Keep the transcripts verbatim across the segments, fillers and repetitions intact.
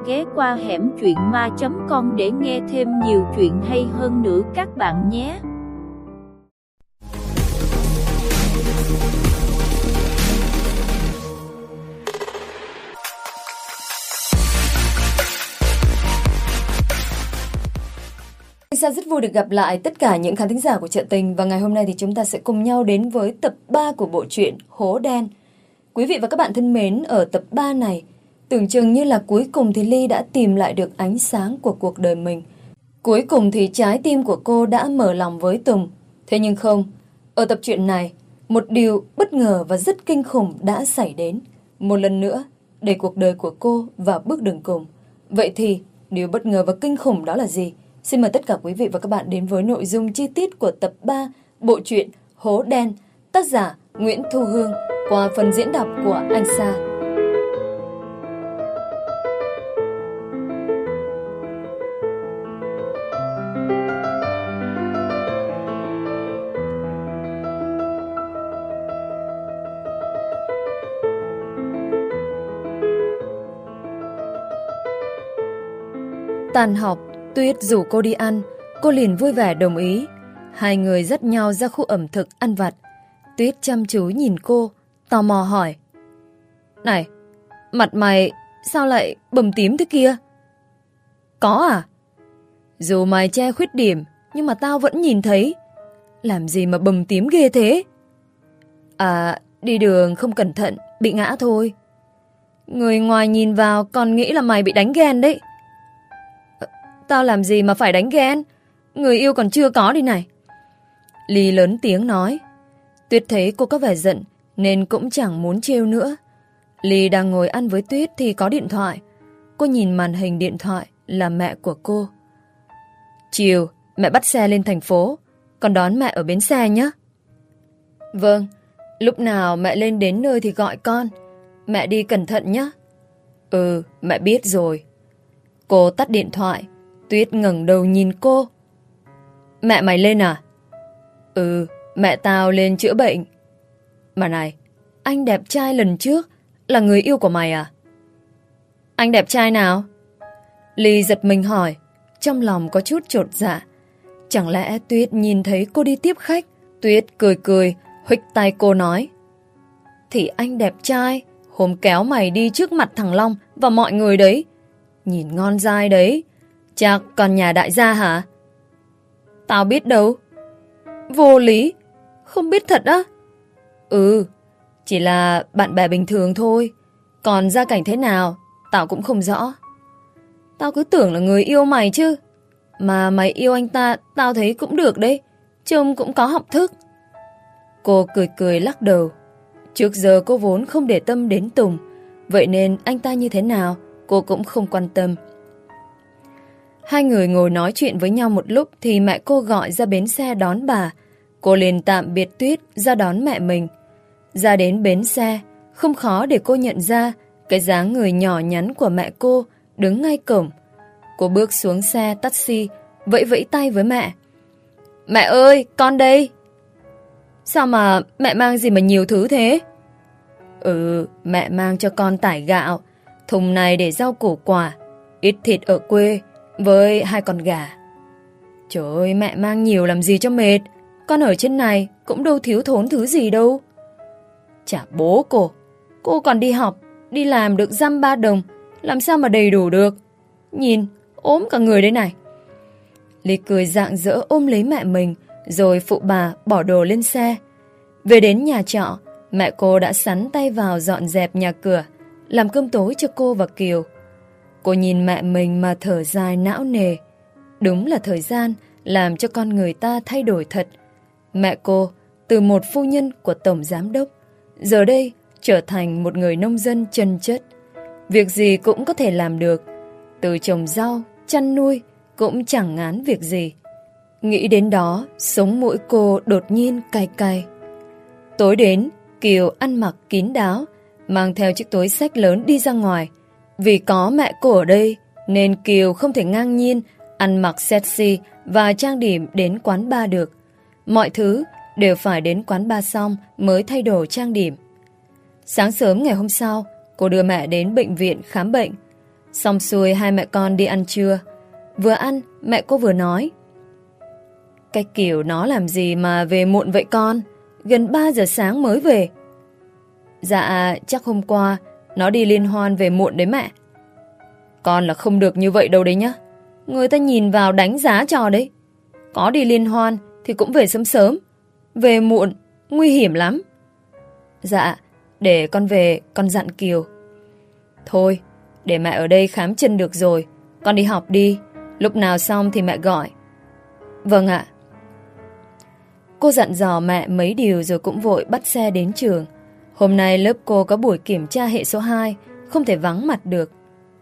ghé qua hẻm truyện ma chấm com để nghe thêm nhiều chuyện hay hơn nữa các bạn nhé. Sa rất vui được gặp lại tất cả những khán thính giả của Chợ Tình, và ngày hôm nay thì chúng ta sẽ cùng nhau đến với tập ba của bộ truyện Hố Đen. Quý vị và các bạn thân mến, ở tập ba này, tưởng chừng như là cuối cùng thì Ly đã tìm lại được ánh sáng của cuộc đời mình. Cuối cùng thì trái tim của cô đã mở lòng với Tùng. Thế nhưng không, ở tập truyện này, một điều bất ngờ và rất kinh khủng đã xảy đến. Một lần nữa, đẩy cuộc đời của cô vào bước đường cùng. Vậy thì, điều bất ngờ và kinh khủng đó là gì? Xin mời tất cả quý vị và các bạn đến với nội dung chi tiết của tập ba bộ truyện Hố Đen, tác giả Nguyễn Thu Hương, qua phần diễn đọc của anh Sa. Tàn học, Tuyết rủ cô đi ăn, cô liền vui vẻ đồng ý. Hai người dắt nhau ra khu ẩm thực ăn vặt. Tuyết chăm chú nhìn cô, tò mò hỏi: "Này, mặt mày sao lại bầm tím thế kia?" "Có à? Dù mày che khuyết điểm, nhưng mà tao vẫn nhìn thấy. Làm gì mà bầm tím ghê thế?" "À, đi đường không cẩn thận, bị ngã thôi. Người ngoài nhìn vào còn nghĩ là mày bị đánh ghen đấy." "Tao làm gì mà phải đánh ghen? Người yêu còn chưa có đi này." Ly lớn tiếng nói. Tuyết thấy cô có vẻ giận nên cũng chẳng muốn trêu nữa. Ly đang ngồi ăn với Tuyết thì có điện thoại. Cô nhìn màn hình điện thoại là mẹ của cô. "Chiều, mẹ bắt xe lên thành phố, con đón mẹ ở bến xe nhé." "Vâng, lúc nào mẹ lên đến nơi thì gọi con. Mẹ đi cẩn thận nhé." "Ừ, mẹ biết rồi." Cô tắt điện thoại. Tuyết ngẩng đầu nhìn cô. "Mẹ mày lên à?" "Ừ, mẹ tao lên chữa bệnh." "Mà này, anh đẹp trai lần trước là người yêu của mày à?" "Anh đẹp trai nào?" Ly giật mình hỏi, trong lòng có chút chột dạ. Chẳng lẽ Tuyết nhìn thấy cô đi tiếp khách? Tuyết cười cười, huých tay cô nói: "Thì anh đẹp trai hôm kéo mày đi trước mặt thằng Long và mọi người đấy. Nhìn ngon dai đấy. Chắc con nhà đại gia hả?" "Tao biết đâu." "Vô lý, không biết thật á?" "Ừ, chỉ là bạn bè bình thường thôi. Còn gia cảnh thế nào, tao cũng không rõ." "Tao cứ tưởng là người yêu mày chứ. Mà mày yêu anh ta, tao thấy cũng được đấy. Trông cũng có học thức." Cô cười cười lắc đầu. Trước giờ cô vốn không để tâm đến Tùng, vậy nên anh ta như thế nào, cô cũng không quan tâm. Hai người ngồi nói chuyện với nhau một lúc thì mẹ cô gọi ra bến xe đón bà. Cô liền tạm biệt Tuyết ra đón mẹ mình. Ra đến bến xe, không khó để cô nhận ra cái dáng người nhỏ nhắn của mẹ cô đứng ngay cổng. Cô bước xuống xe taxi, vẫy vẫy tay với mẹ. "Mẹ ơi, con đây." "Sao mà mẹ mang gì mà nhiều thứ thế?" "Ừ, mẹ mang cho con tải gạo, thùng này để rau củ quả, ít thịt ở quê, với hai con gà." "Trời ơi, mẹ mang nhiều làm gì cho mệt. Con ở trên này cũng đâu thiếu thốn thứ gì đâu." "Chả bố cô. Cô còn đi học, đi làm được dăm ba đồng, làm sao mà đầy đủ được. Nhìn, ốm cả người đấy này." Ly cười rạng rỡ ôm lấy mẹ mình, rồi phụ bà bỏ đồ lên xe. Về đến nhà trọ, mẹ cô đã sắn tay vào dọn dẹp nhà cửa, làm cơm tối cho cô và Kiều. Cô nhìn mẹ mình mà thở dài não nề. Đúng là thời gian làm cho con người ta thay đổi thật. Mẹ cô, từ một phu nhân của tổng giám đốc, giờ đây trở thành một người nông dân chân chất. Việc gì cũng có thể làm được. Từ trồng rau, chăn nuôi cũng chẳng ngán việc gì. Nghĩ đến đó, sống mũi cô đột nhiên cay cay. Tối đến, Kiều ăn mặc kín đáo, mang theo chiếc túi xách lớn đi ra ngoài. Vì có mẹ cô ở đây, nên Kiều không thể ngang nhiên ăn mặc sexy và trang điểm đến quán bar được. Mọi thứ đều phải đến quán bar xong mới thay đổi trang điểm. Sáng sớm ngày hôm sau, cô đưa mẹ đến bệnh viện khám bệnh. Xong xuôi hai mẹ con đi ăn trưa. Vừa ăn, mẹ cô vừa nói: Cái kiểu nó làm gì mà về muộn vậy con? Gần ba giờ sáng mới về. Dạ, chắc hôm qua nó đi liên hoan về muộn đấy mẹ. Con là không được như vậy đâu đấy nhá. Người ta nhìn vào đánh giá cho đấy. Có đi liên hoan thì cũng về sớm sớm. Về muộn, nguy hiểm lắm. Dạ, để con về, con dặn Kiều. Thôi, để mẹ ở đây khám chân được rồi. Con đi học đi. Lúc nào xong thì mẹ gọi. Vâng ạ. Cô dặn dò mẹ mấy điều rồi cũng vội bắt xe đến trường. Hôm nay lớp cô có buổi kiểm tra hệ số hai, không thể vắng mặt được.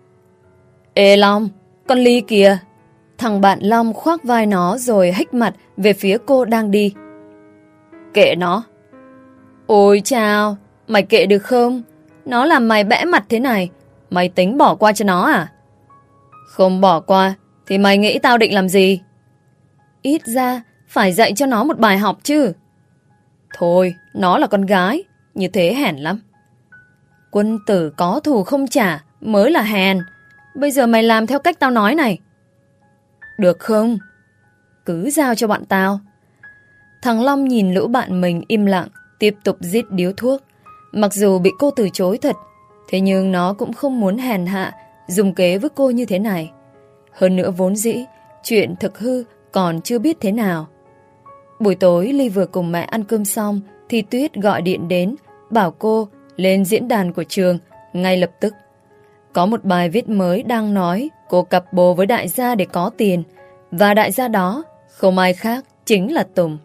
Ê Long, con Ly kìa. Thằng bạn Long khoác vai nó rồi hếch mặt về phía cô đang đi. Kệ nó. Ôi chào, mày kệ được không? Nó làm mày bẽ mặt thế này, mày tính bỏ qua cho nó à? Không bỏ qua thì mày nghĩ tao định làm gì? Ít ra phải dạy cho nó một bài học chứ. Thôi, nó là con gái, như thế hèn lắm. Quân tử có thù không trả mới là hèn. Bây giờ mày làm theo cách tao nói này. Được không? Cứ giao cho bọn tao. Thằng Long nhìn lũ bạn mình im lặng, tiếp tục rít điếu thuốc. Mặc dù bị cô từ chối thật, thế nhưng nó cũng không muốn hèn hạ dùng kế với cô như thế này. Hơn nữa vốn dĩ chuyện thực hư còn chưa biết thế nào. Buổi tối Ly vừa cùng mẹ ăn cơm xong thì Tuyết gọi điện đến bảo cô lên diễn đàn của trường ngay lập tức. Có một bài viết mới đang nói cô cặp bồ với đại gia để có tiền, và đại gia đó không ai khác chính là Tùng.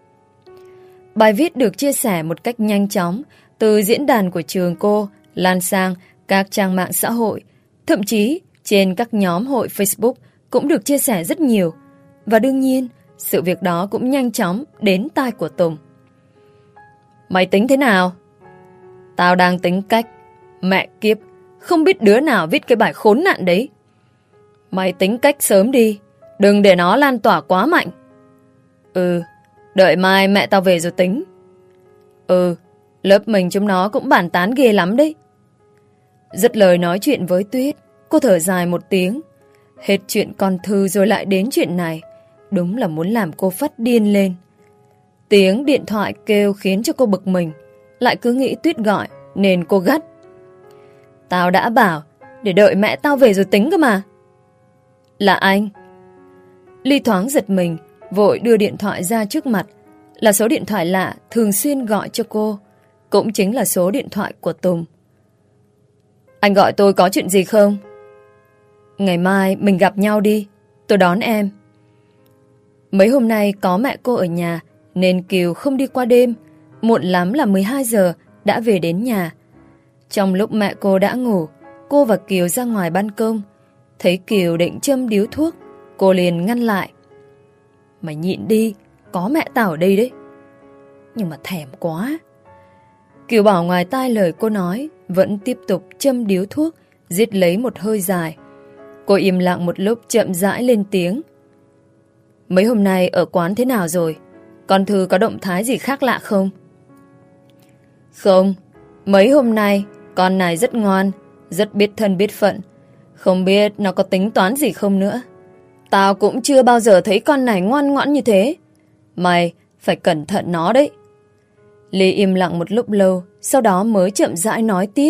Bài viết được chia sẻ một cách nhanh chóng từ diễn đàn của trường cô lan sang các trang mạng xã hội, thậm chí trên các nhóm hội Facebook cũng được chia sẻ rất nhiều. Và đương nhiên, sự việc đó cũng nhanh chóng đến tai của Tùng. Mày tính thế nào? Tao đang tính cách. Mẹ kiếp, không biết đứa nào viết cái bài khốn nạn đấy. Mày tính cách sớm đi, đừng để nó lan tỏa quá mạnh. Ừ, đợi mai mẹ tao về rồi tính. Ừ, lớp mình chúng nó cũng bàn tán ghê lắm đấy. Dứt lời nói chuyện với Tuyết, cô thở dài một tiếng. Hết chuyện con Thư rồi lại đến chuyện này, đúng là muốn làm cô phát điên lên. Tiếng điện thoại kêu khiến cho cô bực mình, lại cứ nghĩ Tuyết gọi nên cô gắt. Tao đã bảo để đợi mẹ tao về rồi tính cơ mà. Là anh. Ly thoáng giật mình, vội đưa điện thoại ra trước mặt. Là số điện thoại lạ thường xuyên gọi cho cô, cũng chính là số điện thoại của Tùng. Anh gọi tôi có chuyện gì không? Ngày mai mình gặp nhau đi, tôi đón em. Mấy hôm nay có mẹ cô ở nhà nên Kiều không đi qua đêm. Muộn lắm là mười hai giờ đã về đến nhà. Trong lúc mẹ cô đã ngủ, cô và Kiều ra ngoài ban công. Thấy Kiều định châm điếu thuốc, cô liền ngăn lại. Mày nhịn đi, có mẹ tao ở đây đấy. Nhưng mà thèm quá. Kiều bảo ngoài tai lời cô nói, vẫn tiếp tục châm điếu thuốc, rít lấy một hơi dài. Cô im lặng một lúc chậm rãi lên tiếng. Mấy hôm nay ở quán thế nào rồi? Con Thư có động thái gì khác lạ không? Không, mấy hôm nay con này rất ngoan, rất biết thân biết phận. Không biết nó có tính toán gì không nữa. Tao cũng chưa bao giờ thấy con này ngoan ngoãn như thế. Mày phải cẩn thận nó đấy. Ly im lặng một lúc lâu, sau đó mới chậm rãi nói tiếp.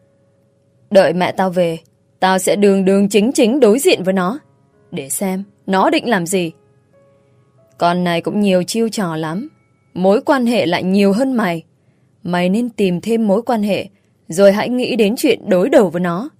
Đợi mẹ tao về, tao sẽ đường đường chính chính đối diện với nó, để xem nó định làm gì. Con này cũng nhiều chiêu trò lắm, mối quan hệ lại nhiều hơn mày. Mày nên tìm thêm mối quan hệ, rồi hãy nghĩ đến chuyện đối đầu với nó.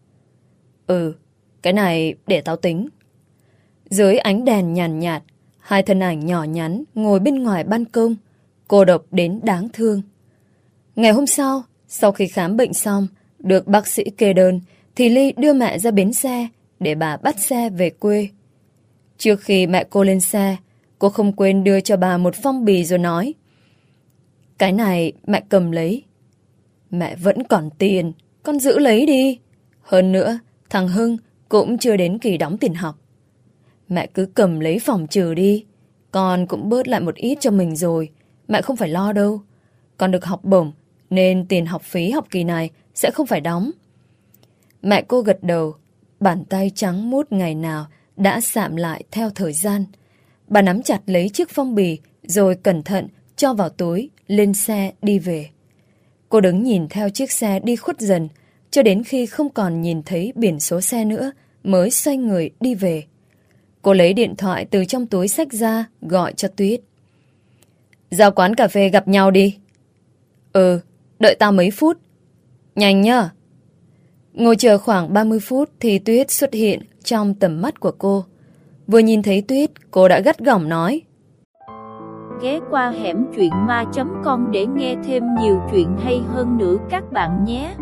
Ừ, cái này để tao tính. Dưới ánh đèn nhàn nhạt, hai thân ảnh nhỏ nhắn ngồi bên ngoài ban công, cô độc đến đáng thương. Ngày hôm sau, sau khi khám bệnh xong, được bác sĩ kê đơn, thì Ly đưa mẹ ra bến xe để bà bắt xe về quê. Trước khi mẹ cô lên xe, cô không quên đưa cho bà một phong bì rồi nói. Cái này mẹ cầm lấy. Mẹ vẫn còn tiền, con giữ lấy đi. Hơn nữa, thằng Hưng cũng chưa đến kỳ đóng tiền học. Mẹ cứ cầm lấy phòng trừ đi. Con cũng bớt lại một ít cho mình rồi. Mẹ không phải lo đâu. Con được học bổng, nên tiền học phí học kỳ này sẽ không phải đóng. Mẹ cô gật đầu. Bàn tay trắng muốt ngày nào đã sạm lại theo thời gian. Bà nắm chặt lấy chiếc phong bì rồi cẩn thận cho vào túi, lên xe đi về. Cô đứng nhìn theo chiếc xe đi khuất dần cho đến khi không còn nhìn thấy biển số xe nữa mới xoay người đi về. Cô lấy điện thoại từ trong túi xách ra gọi cho Tuyết. Ra quán cà phê gặp nhau đi. Ừ, đợi tao mấy phút. Nhanh nhá. Ngồi chờ khoảng ba mươi phút thì Tuyết xuất hiện trong tầm mắt của cô. Vừa nhìn thấy Tuyết, cô đã gắt gỏng nói. Ghé qua hẻm truyện ma chấm com để nghe thêm nhiều chuyện hay hơn nữa các bạn nhé.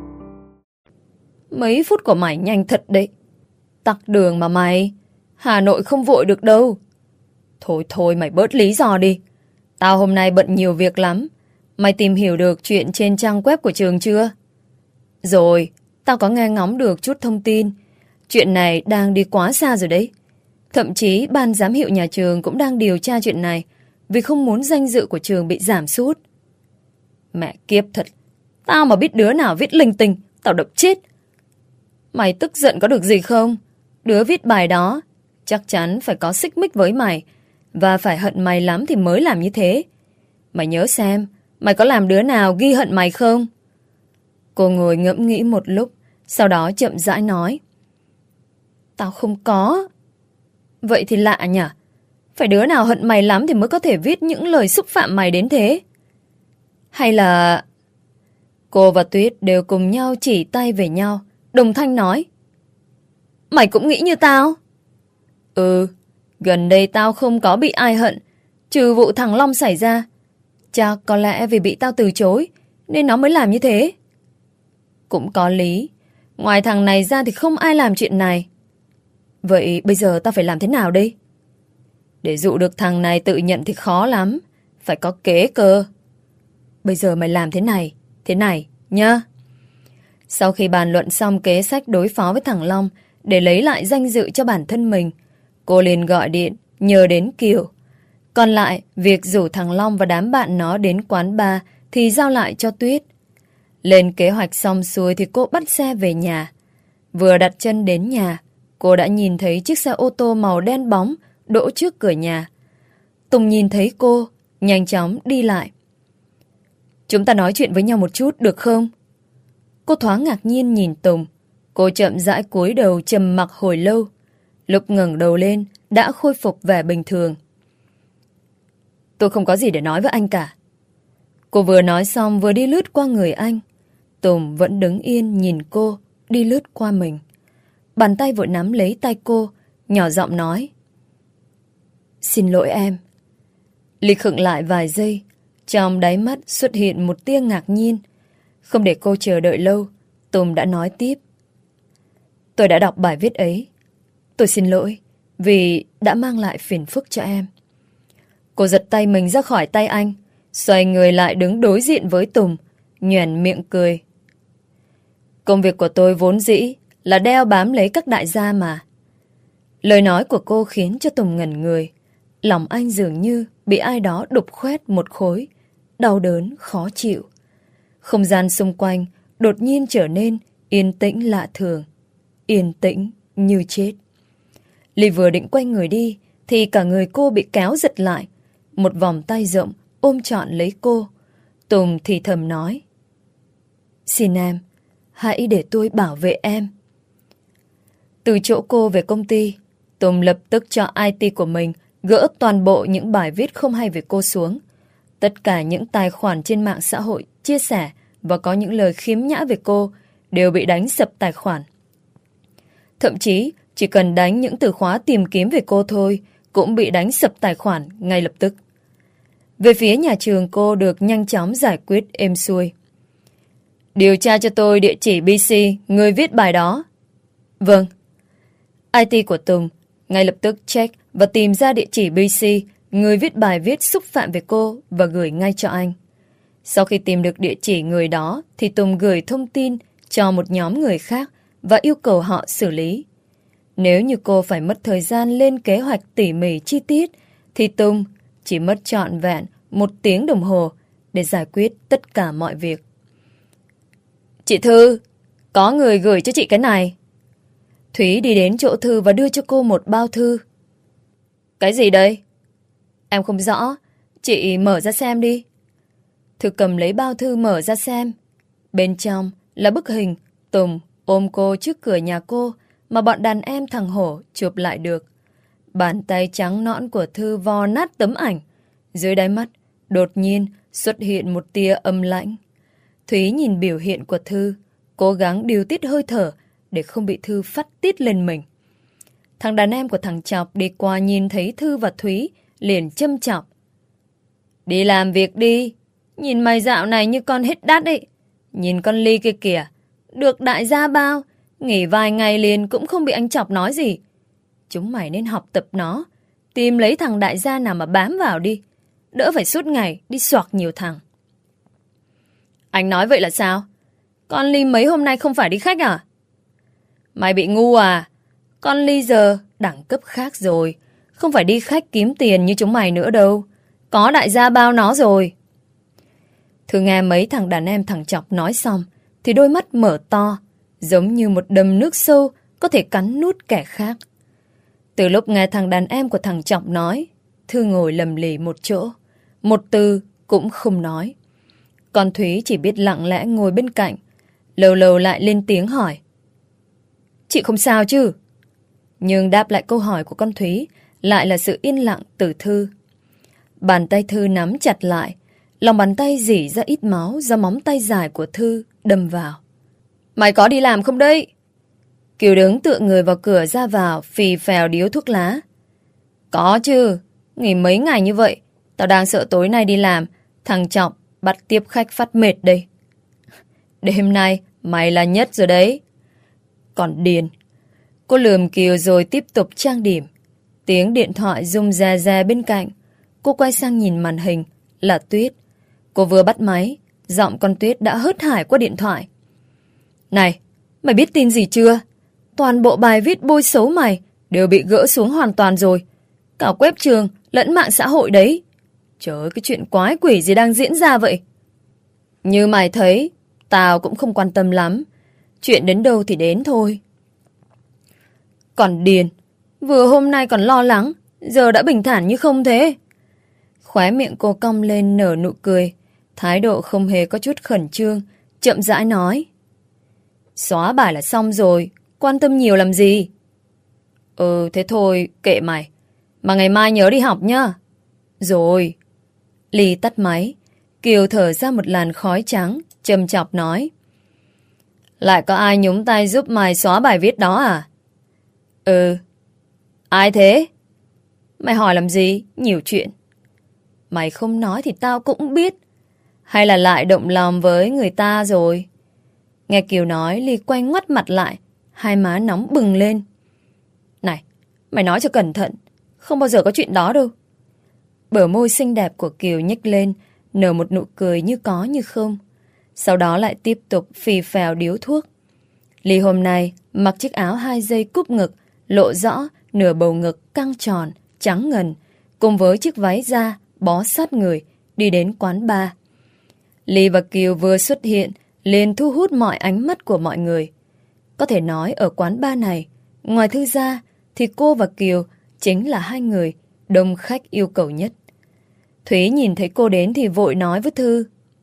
Mấy phút của mày nhanh thật đấy. Tắc đường mà mày. Hà Nội không vội được đâu. Thôi thôi mày bớt lý do đi. Tao hôm nay bận nhiều việc lắm. Mày tìm hiểu được chuyện trên trang web của trường chưa? Rồi, tao có nghe ngóng được chút thông tin. Chuyện này đang đi quá xa rồi đấy. Thậm chí ban giám hiệu nhà trường cũng đang điều tra chuyện này vì không muốn danh dự của trường bị giảm sút. Mẹ kiếp thật. Tao mà biết đứa nào viết linh tinh, tao đập chết. Mày tức giận có được gì không? Đứa viết bài đó chắc chắn phải có xích mích với mày và phải hận mày lắm thì mới làm như thế. Mày nhớ xem, mày có làm đứa nào ghi hận mày không? Cô ngồi ngẫm nghĩ một lúc, sau đó chậm rãi nói. Tao không có. Vậy thì lạ nhỉ? Phải đứa nào hận mày lắm thì mới có thể viết những lời xúc phạm mày đến thế? Hay là... Cô và Tuyết đều cùng nhau chỉ tay về nhau, đồng thanh nói. Mày cũng nghĩ như tao? Ừ, gần đây tao không có bị ai hận, trừ vụ thằng Long xảy ra. Chắc có lẽ vì bị tao từ chối, nên nó mới làm như thế. Cũng có lý. Ngoài thằng này ra thì không ai làm chuyện này. Vậy bây giờ tao phải làm thế nào đây? Để dụ được thằng này tự nhận thì khó lắm. Phải có kế cơ. Bây giờ mày làm thế này, thế này, nhá. Sau khi bàn luận xong kế sách đối phó với thằng Long để lấy lại danh dự cho bản thân mình, cô liền gọi điện nhờ đến Kiều. Còn lại, việc rủ thằng Long và đám bạn nó đến quán bar thì giao lại cho Tuyết. Lên kế hoạch xong xuôi thì cô bắt xe về nhà. Vừa đặt chân đến nhà, cô đã nhìn thấy chiếc xe ô tô màu đen bóng đỗ trước cửa nhà. Tùng nhìn thấy cô, nhanh chóng đi lại. Chúng ta nói chuyện với nhau một chút được không? Cô thoáng ngạc nhiên nhìn Tùng. Cô chậm rãi cúi đầu trầm mặc hồi lâu. Lúc ngẩng đầu lên, đã khôi phục vẻ bình thường. Tôi không có gì để nói với anh cả. Cô vừa nói xong vừa đi lướt qua người anh. Tùng vẫn đứng yên nhìn cô đi lướt qua mình. Bàn tay vội nắm lấy tay cô, nhỏ giọng nói. Xin lỗi em. Ly khựng lại vài giây, trong đáy mắt xuất hiện một tia ngạc nhiên. Không để cô chờ đợi lâu, Tùng đã nói tiếp. Tôi đã đọc bài viết ấy. Tôi xin lỗi vì đã mang lại phiền phức cho em. Cô giật tay mình ra khỏi tay anh, xoay người lại đứng đối diện với Tùng, nhoẻn miệng cười. Công việc của tôi vốn dĩ là đeo bám lấy các đại gia mà. Lời nói của cô khiến cho Tùng ngẩn người. Lòng anh dường như bị ai đó đục khoét một khối, đau đớn, khó chịu. Không gian xung quanh đột nhiên trở nên yên tĩnh lạ thường, yên tĩnh như chết. Ly vừa định quay người đi thì cả người cô bị kéo giật lại. Một vòng tay rộng ôm trọn lấy cô. Tùng thì thầm nói. Xin em, hãy để tôi bảo vệ em. Từ chỗ cô về công ty, Tùng lập tức cho i tê của mình gỡ toàn bộ những bài viết không hay về cô xuống. Tất cả những tài khoản trên mạng xã hội chia sẻ và có những lời khiếm nhã về cô đều bị đánh sập tài khoản. Thậm chí chỉ cần đánh những từ khóa tìm kiếm về cô thôi cũng bị đánh sập tài khoản ngay lập tức. Về phía nhà trường, cô được nhanh chóng giải quyết êm xuôi. Điều tra cho tôi địa chỉ bê xê người viết bài đó. Vâng. i tê của Tùng ngay lập tức check và tìm ra địa chỉ bê xê người viết bài viết xúc phạm về cô và gửi ngay cho anh. Sau khi tìm được địa chỉ người đó thì Tùng gửi thông tin cho một nhóm người khác và yêu cầu họ xử lý. Nếu như cô phải mất thời gian lên kế hoạch tỉ mỉ chi tiết thì Tùng chỉ mất trọn vẹn một tiếng đồng hồ để giải quyết tất cả mọi việc. Chị Thư, Có người gửi cho chị cái này. Thúy đi đến chỗ Thư và đưa cho cô một bao thư. Cái gì đây? Em không rõ. Chị mở ra xem đi. Thư cầm lấy bao thư mở ra xem. Bên trong là bức hình Tùng ôm cô trước cửa nhà cô mà bọn đàn em thằng Hổ chụp lại được. Bàn tay trắng nõn của Thư vò nát tấm ảnh. Dưới đáy mắt đột nhiên xuất hiện một tia âm lãnh. Thúy nhìn biểu hiện của Thư, cố gắng điều tiết hơi thở để không bị Thư phát tiết lên mình. Thằng đàn em của thằng Chọc đi qua nhìn thấy Thư và Thúy liền châm chọc. Đi làm việc đi. Nhìn mày dạo này như con hết đát ấy. Nhìn con Ly kia kìa. Được đại gia bao. Nghỉ vài ngày liền cũng không bị anh Chọc nói gì. Chúng mày nên học tập nó. Tìm lấy thằng đại gia nào mà bám vào đi. Đỡ phải suốt ngày đi xoạc nhiều thằng. Anh nói vậy là sao? Con Ly mấy hôm nay không phải đi khách à? Mày bị ngu à? Con Ly giờ đẳng cấp khác rồi. Không phải đi khách kiếm tiền như chúng mày nữa đâu. Có đại gia bao nó rồi. Thư nghe mấy thằng đàn em thằng Chọc nói xong thì đôi mắt mở to, giống như một đầm nước sâu có thể cắn nuốt kẻ khác. Từ lúc nghe thằng đàn em của thằng Chọc nói, Thư ngồi lầm lì một chỗ, một từ cũng không nói. Còn Thúy chỉ biết lặng lẽ ngồi bên cạnh, lâu lâu lại lên tiếng hỏi. Chị không sao chứ? Nhưng đáp lại câu hỏi của con Thúy lại là sự yên lặng từ Thư. Bàn tay Thư nắm chặt lại, lòng bàn tay rỉ ra ít máu do móng tay dài của Thư đâm vào. Mày có đi làm không đấy? Kiều đứng tựa người vào cửa ra vào, phì phèo điếu thuốc lá. Có chứ, nghỉ mấy ngày như vậy, tao đang sợ tối nay đi làm, thằng Chọc bắt tiếp khách phát mệt đây. Đêm nay mày là nhất rồi đấy. Còn điên. Cô lườm Kiều rồi tiếp tục trang điểm. Tiếng điện thoại rung rè rè bên cạnh. Cô quay sang nhìn màn hình là Tuyết. Cô vừa bắt máy, giọng con Tuyết đã hớt hải qua điện thoại. Này, mày biết tin gì chưa? Toàn bộ bài viết bôi xấu mày đều bị gỡ xuống hoàn toàn rồi. Cả web trường lẫn mạng xã hội đấy. Trời ơi, cái chuyện quái quỷ gì đang diễn ra vậy? Như mày thấy, tao cũng không quan tâm lắm. Chuyện đến đâu thì đến thôi. Còn điên. Vừa hôm nay còn lo lắng, giờ đã bình thản như không thế. Khóe miệng cô cong lên nở nụ cười, thái độ không hề có chút khẩn trương, chậm rãi nói. Xóa bài là xong rồi, quan tâm nhiều làm gì? Ừ, thế thôi, kệ mày. Mà ngày mai nhớ đi học nhá. Rồi. Ly tắt máy, Kiều thở ra một làn khói trắng, châm chọc nói. Lại có ai nhúng tay giúp mày xóa bài viết đó à? Ừ. Ai thế? Mày hỏi làm gì? Nhiều chuyện. Mày không nói thì tao cũng biết. Hay là lại động lòng với người ta rồi? Nghe Kiều nói, Ly quay ngoắt mặt lại, hai má nóng bừng lên. Này, mày nói cho cẩn thận, không bao giờ có chuyện đó đâu. Bờ môi xinh đẹp của Kiều nhếch lên, nở một nụ cười như có như không. Sau đó lại tiếp tục phì phèo điếu thuốc. Ly hôm nay mặc chiếc áo hai dây cúp ngực, lộ rõ nửa bầu ngực căng tròn, trắng ngần, cùng với chiếc váy da bó sát người, đi đến quán bar. Ly và Kiều vừa xuất hiện, liền thu hút mọi ánh mắt của mọi người. Có thể nói ở quán bar này, ngoài Thư ra, thì cô và Kiều chính là hai người đông khách yêu cầu nhất. Thúy nhìn thấy cô đến thì vội nói với Thư.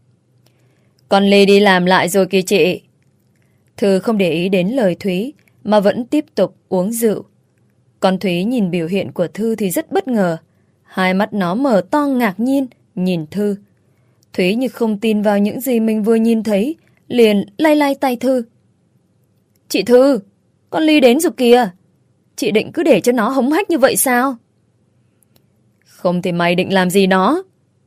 Con Ly đi làm lại rồi kìa chị. Thư không để ý đến lời Thúy, mà vẫn tiếp tục uống rượu. Còn Thúy nhìn biểu hiện của Thư thì rất bất ngờ. Hai mắt nó mở to ngạc nhiên, nhìn Thư. Thúy như không tin vào những gì mình vừa nhìn thấy, liền lay lay tay Thư. Chị Thư, con Ly đến rồi kìa. Chị định cứ để cho nó hống hách như vậy sao? Không thì mày định làm gì nó?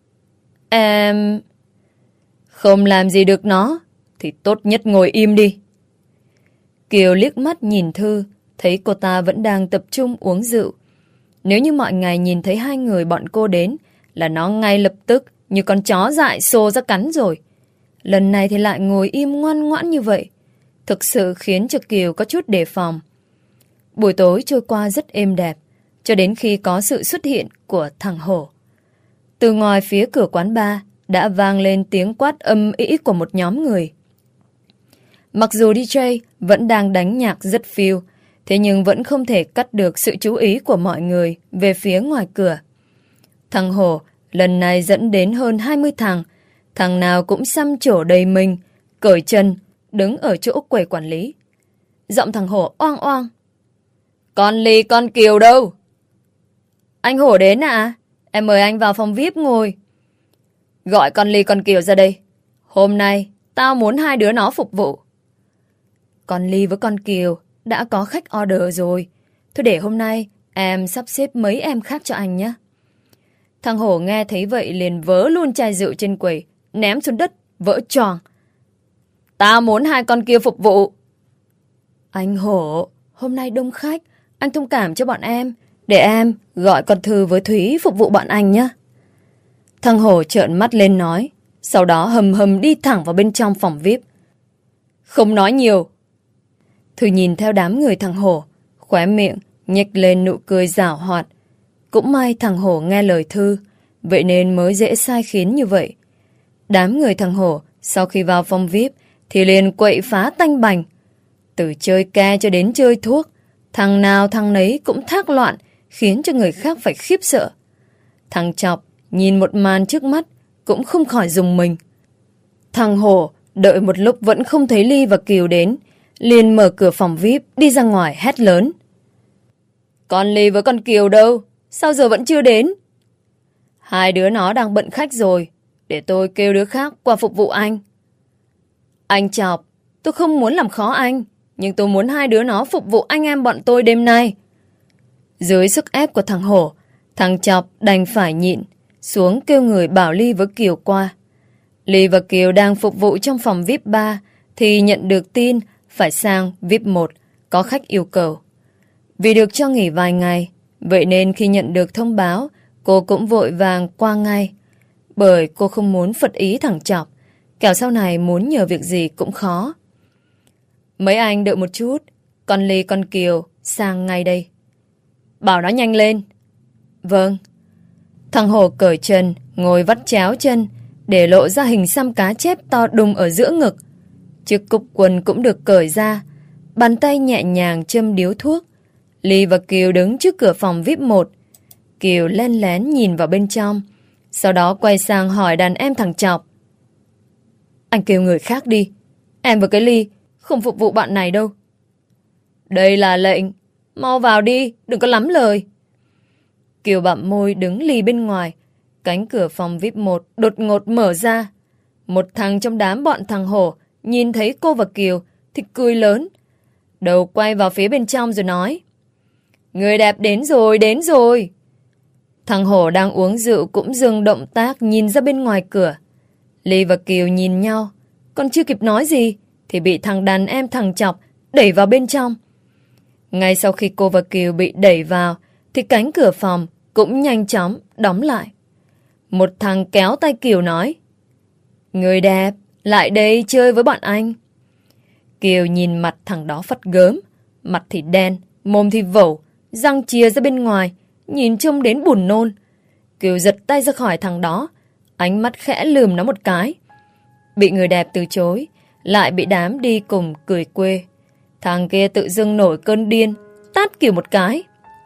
Em... Không làm gì được nó, thì tốt nhất ngồi im đi. Kiều liếc mắt nhìn Thư, thấy cô ta vẫn đang tập trung uống rượu. Nếu như mọi ngày nhìn thấy hai người bọn cô đến, là nó ngay lập tức như con chó dại xô ra cắn rồi. Lần này thì lại ngồi im ngoan ngoãn như vậy, thực sự khiến cho Kiều có chút đề phòng. Buổi tối trôi qua rất êm đẹp, cho đến khi có sự xuất hiện của thằng Hổ. Từ ngoài phía cửa quán bar đã vang lên tiếng quát âm ĩ của một nhóm người. Mặc dù đi jay vẫn đang đánh nhạc rất phiêu, thế nhưng vẫn không thể cắt được sự chú ý của mọi người về phía ngoài cửa. Thằng Hổ lần này dẫn đến hơn hai mươi thằng, thằng nào cũng xăm trổ đầy mình, cởi chân, đứng ở chỗ quầy quản lý. Giọng thằng Hổ oang oang. Con Ly con Kiều đâu? Anh Hổ đến à? Em mời anh vào phòng vi ai pi ngồi. Gọi con Ly con Kiều ra đây. Hôm nay tao muốn hai đứa nó phục vụ. Con Ly với con Kiều đã có khách order rồi. Thôi để hôm nay em sắp xếp mấy em khác cho anh nhé. Thằng Hổ nghe thấy vậy liền vớ luôn chai rượu trên quầy, ném xuống đất, vỡ choàng. Tao muốn hai con kia phục vụ. Anh Hổ, hôm nay đông khách, anh thông cảm cho bọn em. Để em gọi con Thư với Thúy phục vụ bọn anh nhé. Thằng Hổ trợn mắt lên nói, sau đó hầm hầm đi thẳng vào bên trong phòng vi ai pi. Không nói nhiều. Thư nhìn theo đám người thằng Hổ, khóe miệng nhếch lên nụ cười giảo hoạt. Cũng may thằng Hổ nghe lời Thư, vậy nên mới dễ sai khiến như vậy. Đám người thằng Hổ sau khi vào phòng vi ai pi thì liền quậy phá tanh bành. Từ chơi ke cho đến chơi thuốc, thằng nào thằng nấy cũng thác loạn, khiến cho người khác phải khiếp sợ. Thằng Chọc nhìn một màn trước mắt cũng không khỏi rùng mình. Thằng Hổ đợi một lúc vẫn không thấy Ly và Kiều đến, liền mở cửa phòng vi ai pi đi ra ngoài hét lớn. Con Ly với con Kiều đâu? Sao giờ vẫn chưa đến? Hai đứa nó đang bận khách rồi, để tôi kêu đứa khác qua phục vụ anh. Anh Chọc, tôi không muốn làm khó anh, nhưng tôi muốn hai đứa nó phục vụ anh em bọn tôi đêm nay. Dưới sức ép của thằng Hổ, thằng Chọc đành phải nhịn, xuống kêu người bảo Ly với Kiều qua. Ly và Kiều đang phục vụ trong phòng vi ai pi ba thì nhận được tin phải sang vi ai pi một, có khách yêu cầu. Vì được cho nghỉ vài ngày, vậy nên khi nhận được thông báo, cô cũng vội vàng qua ngay. Bởi cô không muốn phật ý thằng Chọc, kẻo sau này muốn nhờ việc gì cũng khó. Mấy anh đợi một chút, con Ly con Kiều sang ngay đây. Bảo nó nhanh lên. Vâng. Thằng Hổ cởi chân, ngồi vắt chéo chân, để lộ ra hình xăm cá chép to đùng ở giữa ngực. Chiếc cúc quần cũng được cởi ra, bàn tay nhẹ nhàng châm điếu thuốc. Ly và Kiều đứng trước cửa phòng vi ai pi một. Kiều len lén nhìn vào bên trong, sau đó quay sang hỏi đàn em thằng Chọc. Anh kêu người khác đi, em và cái Ly không phục vụ bạn này đâu. Đây là lệnh, mau vào đi, đừng có lắm lời. Kiều bặm môi đứng lì bên ngoài. Cánh cửa phòng vi ai pi một đột ngột mở ra. Một thằng trong đám bọn thằng Hổ nhìn thấy cô và Kiều thì cười lớn, đầu quay vào phía bên trong rồi nói. Người đẹp đến rồi, đến rồi. Thằng Hổ đang uống rượu cũng dừng động tác nhìn ra bên ngoài cửa. Ly và Kiều nhìn nhau, còn chưa kịp nói gì thì bị thằng đàn em thằng Chọc đẩy vào bên trong. Ngay sau khi cô và Kiều bị đẩy vào thì cánh cửa phòng cũng nhanh chóng đóng lại. Một thằng kéo tay Kiều nói. Người đẹp, lại đây chơi với bọn anh. Kiều nhìn mặt thằng đó phát gớm, mặt thì đen, mồm thì vẩu, răng chia ra bên ngoài, nhìn trông đến buồn nôn. Kiều giật tay ra khỏi thằng đó, ánh mắt khẽ lườm nó một cái. Bị người đẹp từ chối, lại bị đám đi cùng cười quê. Thằng kia tự dưng nổi cơn điên, tát Kiều một cái.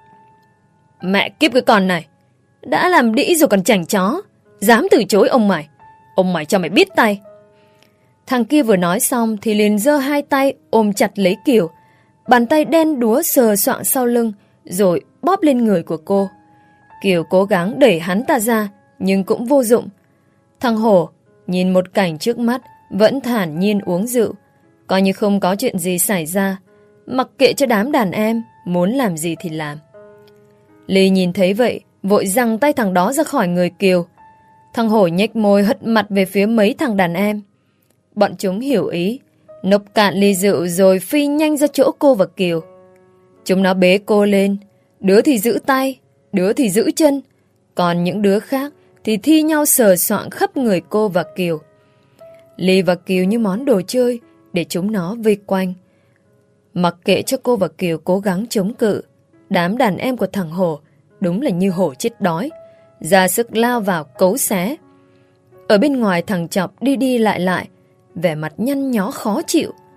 Mẹ kiếp cái con này, đã làm đĩ rồi còn chảnh chó, dám từ chối ông mày. Ông mày cho mày biết tay. Thằng kia vừa nói xong thì liền giơ hai tay ôm chặt lấy Kiều. Bàn tay đen đúa sờ soạng sau lưng, rồi bóp lên người của cô. Kiều cố gắng đẩy hắn ta ra, nhưng cũng vô dụng. Thằng Hổ nhìn một cảnh trước mắt, vẫn thản nhiên uống rượu, coi như không có chuyện gì xảy ra, mặc kệ cho đám đàn em muốn làm gì thì làm. Ly nhìn thấy vậy, vội giằng tay thằng đó ra khỏi người Kiều. Thằng Hổ nhếch môi hất mặt về phía mấy thằng đàn em. Bọn chúng hiểu ý, nốc cạn ly rượu rồi phi nhanh ra chỗ cô và Kiều. Chúng nó bế cô lên, đứa thì giữ tay, đứa thì giữ chân, còn những đứa khác thì thi nhau sờ soạng khắp người cô và Kiều. Ly và Kiều như món đồ chơi để chúng nó vây quanh. Mặc kệ cho cô và Kiều cố gắng chống cự, đám đàn em của thằng Hổ đúng là như hổ chết đói, ra sức lao vào cấu xé. Ở bên ngoài thằng Chọc đi đi lại lại, vẻ mặt nhăn nhó khó chịu.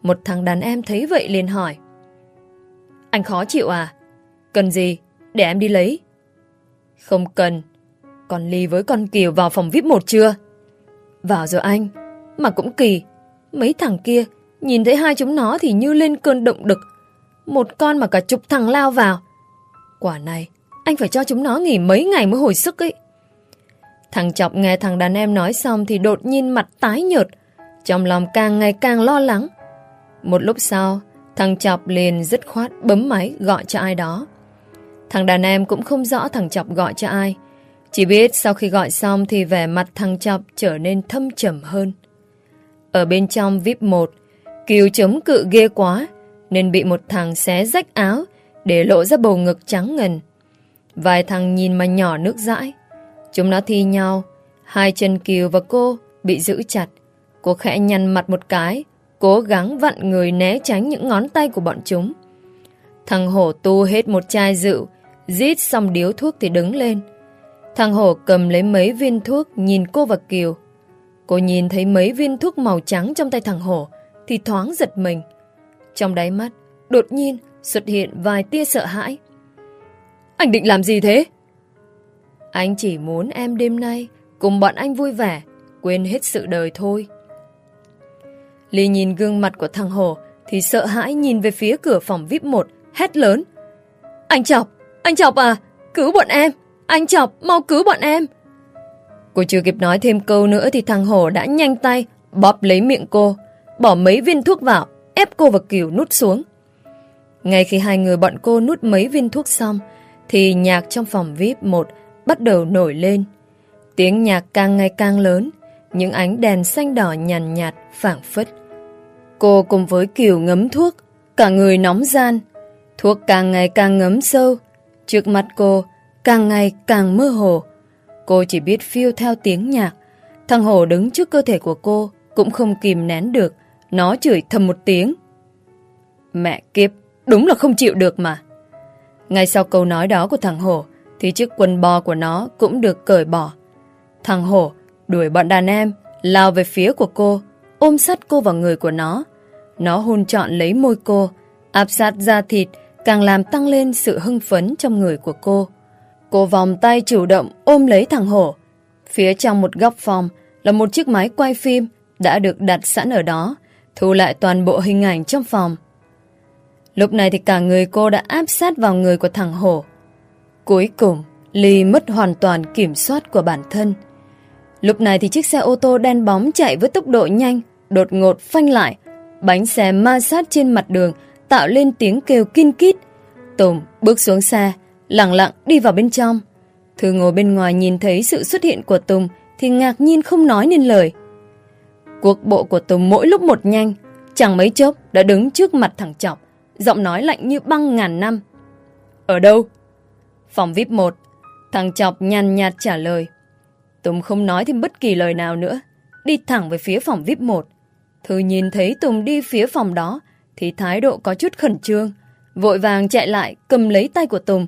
Một thằng đàn em thấy vậy liền hỏi: Anh khó chịu à? Cần gì? Để em đi lấy. Không cần. Con Ly với con Kiều vào phòng vi ai pi một chưa? Vào rồi anh. Mà cũng kỳ, mấy thằng kia nhìn thấy hai chúng nó thì như lên cơn động đực. Một con mà cả chục thằng lao vào. Quả này anh phải cho chúng nó nghỉ mấy ngày mới hồi sức ấy. Thằng Chọc nghe thằng đàn em nói xong thì đột nhiên mặt tái nhợt, trong lòng càng ngày càng lo lắng. Một lúc sau, thằng Chọc liền dứt khoát bấm máy gọi cho ai đó. Thằng đàn em cũng không rõ thằng Chọc gọi cho ai, chỉ biết sau khi gọi xong thì vẻ mặt thằng Chọc trở nên thâm trầm hơn. Ở bên trong vi ai pi một, Kiều chống cự ghê quá nên bị một thằng xé rách áo để lộ ra bầu ngực trắng ngần. Vài thằng nhìn mà nhỏ nước dãi. Chúng nó thi nhau, hai chân Kiều và cô bị giữ chặt. Cô khẽ nhăn mặt một cái, cố gắng vặn người né tránh những ngón tay của bọn chúng. Thằng Hổ tu hết một chai rượu, rít xong điếu thuốc thì đứng lên. Thằng Hổ cầm lấy mấy viên thuốc nhìn cô và Kiều. Cô nhìn thấy mấy viên thuốc màu trắng trong tay thằng Hổ thì thoáng giật mình. Trong đáy mắt đột nhiên xuất hiện vài tia sợ hãi. Anh định làm gì thế? Anh chỉ muốn em đêm nay cùng bọn anh vui vẻ, quên hết sự đời thôi. Ly nhìn gương mặt của thằng Hổ thì sợ hãi nhìn về phía cửa phòng vi ai pi một, hét lớn: Anh Chọc, anh Chọc à, cứu bọn em, anh Chọc, mau cứu bọn em. Cô chưa kịp nói thêm câu nữa thì thằng Hổ đã nhanh tay bóp lấy miệng cô, bỏ mấy viên thuốc vào, ép cô và Kiều nuốt xuống. Ngay khi hai người bọn cô nuốt mấy viên thuốc xong thì nhạc trong phòng vi ai pi một bắt đầu nổi lên. Tiếng nhạc càng ngày càng lớn, những ánh đèn xanh đỏ nhàn nhạt, nhạt phảng phất. Cô cùng với Kiều ngấm thuốc, cả người nóng ran. Thuốc càng ngày càng ngấm sâu, trước mặt cô càng ngày càng mơ hồ. Cô chỉ biết phiêu theo tiếng nhạc. Thằng Hổ đứng trước cơ thể của cô cũng không kìm nén được, nó chửi thầm một tiếng: Mẹ kiếp, đúng là không chịu được mà. Ngay sau câu nói đó của thằng Hổ thì chiếc quần bò của nó cũng được cởi bỏ. Thằng Hổ đuổi bọn đàn em lao về phía của cô, ôm sát cô vào người của nó. Nó hôn trọn lấy môi cô, áp sát da thịt, càng làm tăng lên sự hưng phấn trong người của cô. Cô vòng tay chủ động ôm lấy thằng Hổ. Phía trong một góc phòng là một chiếc máy quay phim đã được đặt sẵn ở đó, thu lại toàn bộ hình ảnh trong phòng. Lúc này thì cả người cô đã áp sát vào người của thằng Hổ. Cuối cùng, Ly mất hoàn toàn kiểm soát của bản thân. Lúc này thì chiếc xe ô tô đen bóng chạy với tốc độ nhanh, đột ngột phanh lại. Bánh xe ma sát trên mặt đường tạo lên tiếng kêu kin kít. Tùng bước xuống xe, lặng lặng đi vào bên trong. Thư ngồi bên ngoài nhìn thấy sự xuất hiện của Tùng thì ngạc nhiên không nói nên lời. Cuộc bộ của Tùng mỗi lúc một nhanh, chẳng mấy chốc đã đứng trước mặt thằng Chọc, giọng nói lạnh như băng ngàn năm. Ở đâu? Phòng vi ai pi một. Thằng Chọc nhàn nhạt trả lời. Tùng không nói thêm bất kỳ lời nào nữa, đi thẳng về phía phòng vi ai pi một. Thư nhìn thấy Tùng đi phía phòng đó thì thái độ có chút khẩn trương, vội vàng chạy lại cầm lấy tay của Tùng.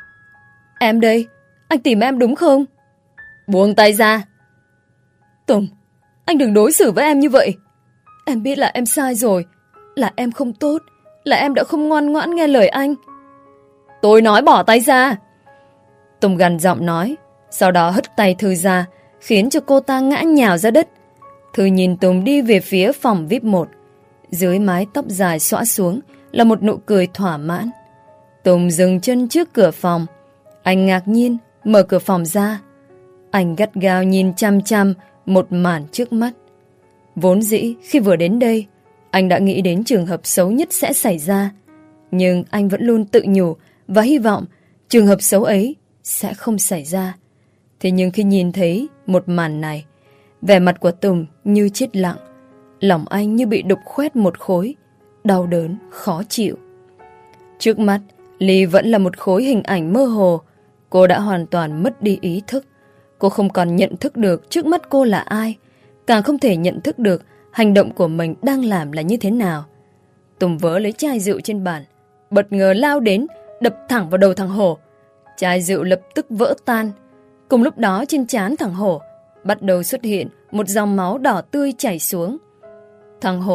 Em đây, anh tìm em đúng không? Buông tay ra. Tùng, anh đừng đối xử với em như vậy. Em biết là em sai rồi, là em không tốt, là em đã không ngoan ngoãn nghe lời anh. Tôi nói bỏ tay ra. Tùng gằn giọng nói, sau đó hất tay Thư ra, khiến cho cô ta ngã nhào ra đất. Thư nhìn Tùng đi về phía phòng vi ai pi một. Dưới mái tóc dài xõa xuống là một nụ cười thỏa mãn. Tùng dừng chân trước cửa phòng. Anh ngạc nhiên mở cửa phòng ra. Anh gắt gao nhìn chăm chăm một màn trước mắt. Vốn dĩ khi vừa đến đây, anh đã nghĩ đến trường hợp xấu nhất sẽ xảy ra. Nhưng anh vẫn luôn tự nhủ và hy vọng trường hợp xấu ấy sẽ không xảy ra. Thế nhưng khi nhìn thấy một màn này, vẻ mặt của Tùng như chết lặng. Lòng anh như bị đục khoét một khối, đau đớn, khó chịu. Trước mắt, Ly vẫn là một khối hình ảnh mơ hồ. Cô đã hoàn toàn mất đi ý thức. Cô không còn nhận thức được trước mắt cô là ai, càng không thể nhận thức được hành động của mình đang làm là như thế nào. Tùng vớ lấy chai rượu trên bàn, bất ngờ lao đến, đập thẳng vào đầu thằng Hổ. Chai rượu lập tức vỡ tan. Cùng lúc đó trên trán thằng Hổ bắt đầu xuất hiện một dòng máu đỏ tươi chảy xuống. Thằng Hổ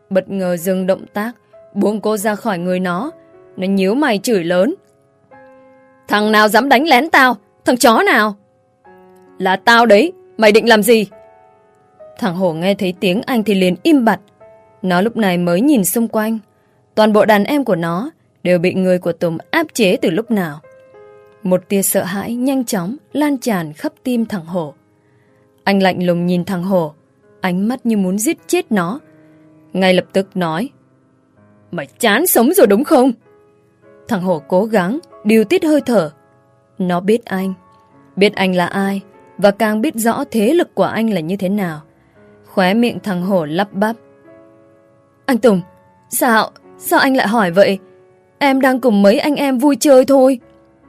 bất ngờ dừng động tác, buông cô ra khỏi người nó. Nó nhíu mày chửi lớn. Thằng nào dám đánh lén tao? Thằng chó nào? Là tao đấy, mày định làm gì? Thằng hổ nghe thấy tiếng anh thì liền im bặt. Nó lúc này mới nhìn xung quanh. Toàn bộ đàn em của nó đều bị người của Tùng áp chế từ lúc nào. Một tia sợ hãi nhanh chóng lan tràn khắp tim thằng hổ. Anh lạnh lùng nhìn thằng hổ, ánh mắt như muốn giết chết nó. Ngay lập tức nói. Mày chán sống rồi đúng không? Thằng hổ cố gắng điều tiết hơi thở. Nó biết anh, biết anh là ai, và càng biết rõ thế lực của anh là như thế nào. Khóe miệng thằng hổ lắp bắp. Anh Tùng, sao, sao anh lại hỏi vậy? Em đang cùng mấy anh em vui chơi thôi.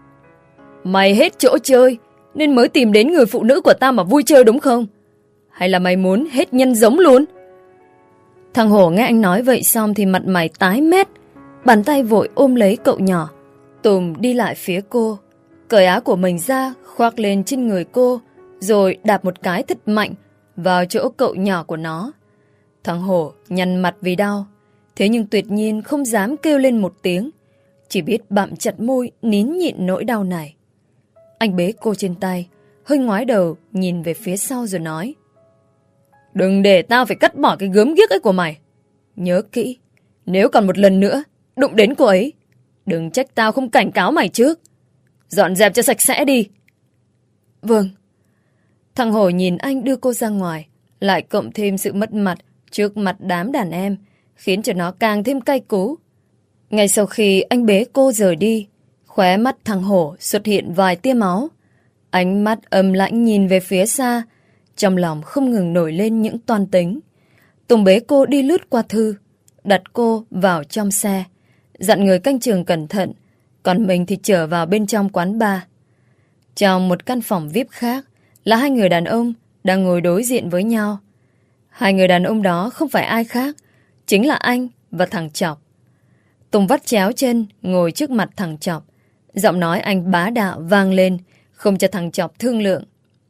Mày hết chỗ chơi nên mới tìm đến người phụ nữ của tao mà vui chơi đúng không? Hay là mày muốn hết nhân giống luôn? Thằng hổ nghe anh nói vậy xong thì mặt mày tái mét. Bàn tay vội ôm lấy cậu nhỏ. Tùng đi lại phía cô, cởi áo của mình ra khoác lên trên người cô, rồi đạp một cái thật mạnh vào chỗ cậu nhỏ của nó. Thằng hổ nhăn mặt vì đau, thế nhưng tuyệt nhiên không dám kêu lên một tiếng, chỉ biết bặm chặt môi nín nhịn nỗi đau này. Anh bế cô trên tay, hơi ngoái đầu nhìn về phía sau rồi nói. Đừng để tao phải cắt bỏ cái gớm ghiếc ấy của mày. Nhớ kỹ, nếu còn một lần nữa đụng đến cô ấy, đừng trách tao không cảnh cáo mày trước. Dọn dẹp cho sạch sẽ đi. Vâng. Thằng hổ nhìn anh đưa cô ra ngoài, lại cộng thêm sự mất mặt trước mặt đám đàn em, khiến cho nó càng thêm cay cú. Ngay sau khi anh bế cô rời đi, khóe mắt thằng hổ xuất hiện vài tia máu. Ánh mắt âm lãnh nhìn về phía xa, trong lòng không ngừng nổi lên những toan tính. Tùng bế cô đi lướt qua Thư, đặt cô vào trong xe, dặn người canh chừng cẩn thận, còn mình thì trở vào bên trong quán bar. Trong một căn phòng vi ai pi khác là hai người đàn ông đang ngồi đối diện với nhau. Hai người đàn ông đó không phải ai khác, chính là anh và thằng Chọc. Tùng vắt chéo chân ngồi trước mặt thằng Chọc, giọng nói anh bá đạo vang lên, không cho thằng Chọc thương lượng.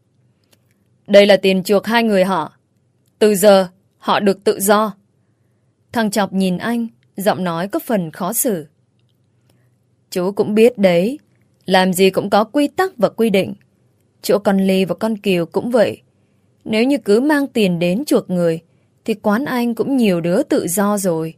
Đây là tiền chuộc hai người họ. Từ giờ họ được tự do. Thằng Chọc nhìn anh, giọng nói có phần khó xử. Chú cũng biết đấy, làm gì cũng có quy tắc và quy định. Chỗ con Ly và con Kiều cũng vậy. Nếu như cứ mang tiền đến chuộc người, thì quán anh cũng nhiều đứa tự do rồi.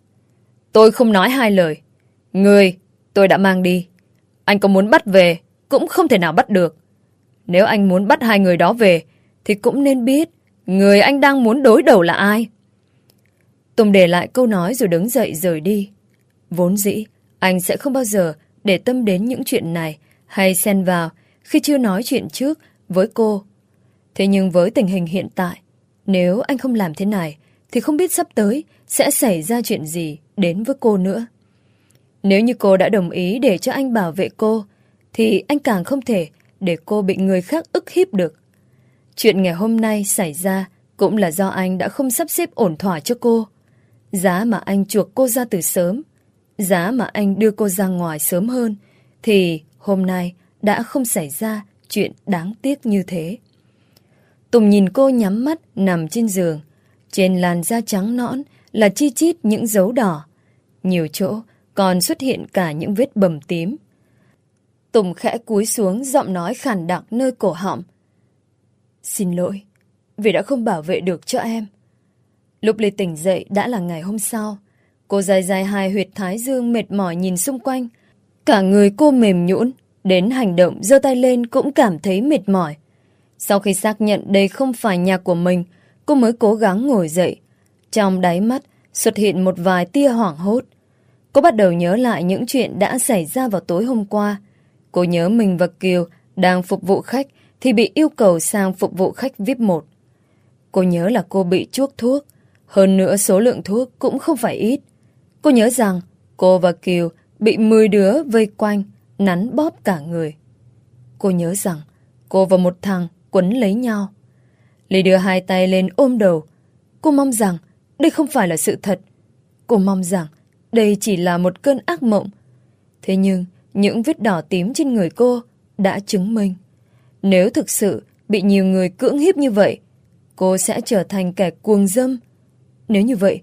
Tôi không nói hai lời. Người tôi đã mang đi, anh có muốn bắt về cũng không thể nào bắt được. Nếu anh muốn bắt hai người đó về, thì cũng nên biết người anh đang muốn đối đầu là ai. Tùng để lại câu nói rồi đứng dậy rời đi. Vốn dĩ anh sẽ không bao giờ để tâm đến những chuyện này hay xen vào khi chưa nói chuyện trước với cô. Thế nhưng với tình hình hiện tại, nếu anh không làm thế này thì không biết sắp tới sẽ xảy ra chuyện gì đến với cô nữa. Nếu như cô đã đồng ý để cho anh bảo vệ cô, thì anh càng không thể để cô bị người khác ức hiếp được. Chuyện ngày hôm nay xảy ra cũng là do anh đã không sắp xếp ổn thỏa cho cô. Giá mà anh chuộc cô ra từ sớm, giá mà anh đưa cô ra ngoài sớm hơn, thì hôm nay đã không xảy ra chuyện đáng tiếc như thế. Tùng nhìn cô nhắm mắt nằm trên giường. Trên làn da trắng nõn là chi chít những dấu đỏ. Nhiều chỗ còn xuất hiện cả những vết bầm tím. Tùng khẽ cúi xuống, giọng nói khàn đặc nơi cổ họng. Xin lỗi, vì đã không bảo vệ được cho em. Lúc Ly tỉnh dậy đã là ngày hôm sau. Cô dài dài hai huyệt thái dương mệt mỏi nhìn xung quanh. Cả người cô mềm nhũn, đến hành động giơ tay lên cũng cảm thấy mệt mỏi. Sau khi xác nhận đây không phải nhà của mình, cô mới cố gắng ngồi dậy. Trong đáy mắt xuất hiện một vài tia hoảng hốt. Cô bắt đầu nhớ lại những chuyện đã xảy ra vào tối hôm qua. Cô nhớ mình và Kiều đang phục vụ khách thì bị yêu cầu sang phục vụ khách vi ai pi một. Cô nhớ là cô bị chuốc thuốc, hơn nữa số lượng thuốc cũng không phải ít. Cô nhớ rằng cô và Kiều bị mười đứa vây quanh, nắn bóp cả người. Cô nhớ rằng cô và một thằng quấn lấy nhau. Ly đưa hai tay lên ôm đầu. Cô mong rằng đây không phải là sự thật. Cô mong rằng đây chỉ là một cơn ác mộng. Thế nhưng những vết đỏ tím trên người cô đã chứng minh, nếu thực sự bị nhiều người cưỡng hiếp như vậy, cô sẽ trở thành kẻ cuồng dâm. Nếu như vậy, cô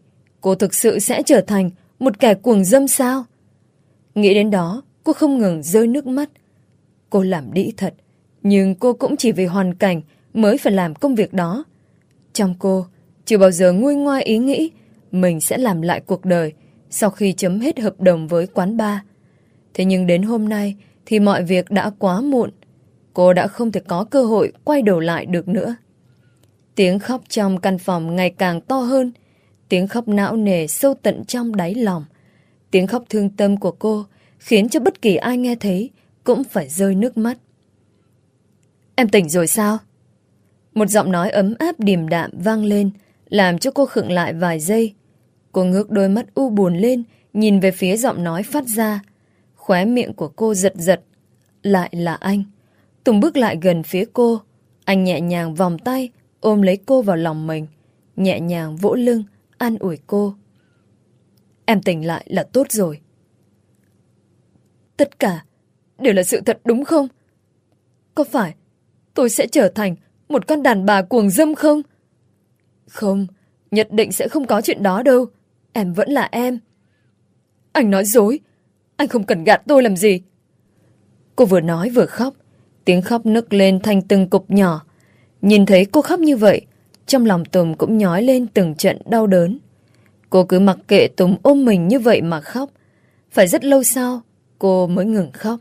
cô thực sự sẽ trở thành một kẻ cuồng dâm sao? Nghĩ đến đó, cô không ngừng rơi nước mắt. Cô làm đĩ thật, nhưng cô cũng chỉ vì hoàn cảnh mới phải làm công việc đó. Trong cô, chưa bao giờ nguôi ngoai ý nghĩ mình sẽ làm lại cuộc đời sau khi chấm hết hợp đồng với quán bar. Thế nhưng đến hôm nay thì mọi việc đã quá muộn. Cô đã không thể có cơ hội quay đầu lại được nữa. Tiếng khóc trong căn phòng ngày càng to hơn. Tiếng khóc não nề sâu tận trong đáy lòng. Tiếng khóc thương tâm của cô khiến cho bất kỳ ai nghe thấy cũng phải rơi nước mắt. Em tỉnh rồi sao? Một giọng nói ấm áp điềm đạm vang lên, làm cho cô khựng lại vài giây. Cô ngước đôi mắt u buồn lên, nhìn về phía giọng nói phát ra. Khóe miệng của cô giật giật. Lại là anh. Tùng bước lại gần phía cô. Anh nhẹ nhàng vòng tay, ôm lấy cô vào lòng mình, nhẹ nhàng vỗ lưng, an ủi cô. Em tỉnh lại là tốt rồi. Tất cả đều là sự thật đúng không? Có phải tôi sẽ trở thành một con đàn bà cuồng dâm không? Không, nhất định sẽ không có chuyện đó đâu. Em vẫn là em. Anh nói dối. Anh không cần gạt tôi làm gì. Cô vừa nói vừa khóc. Tiếng khóc nức lên thành từng cục nhỏ. Nhìn thấy cô khóc như vậy, trong lòng Tùng cũng nhói lên từng trận đau đớn. Cô cứ mặc kệ Tùng ôm mình như vậy mà khóc. Phải rất lâu sau cô mới ngừng khóc.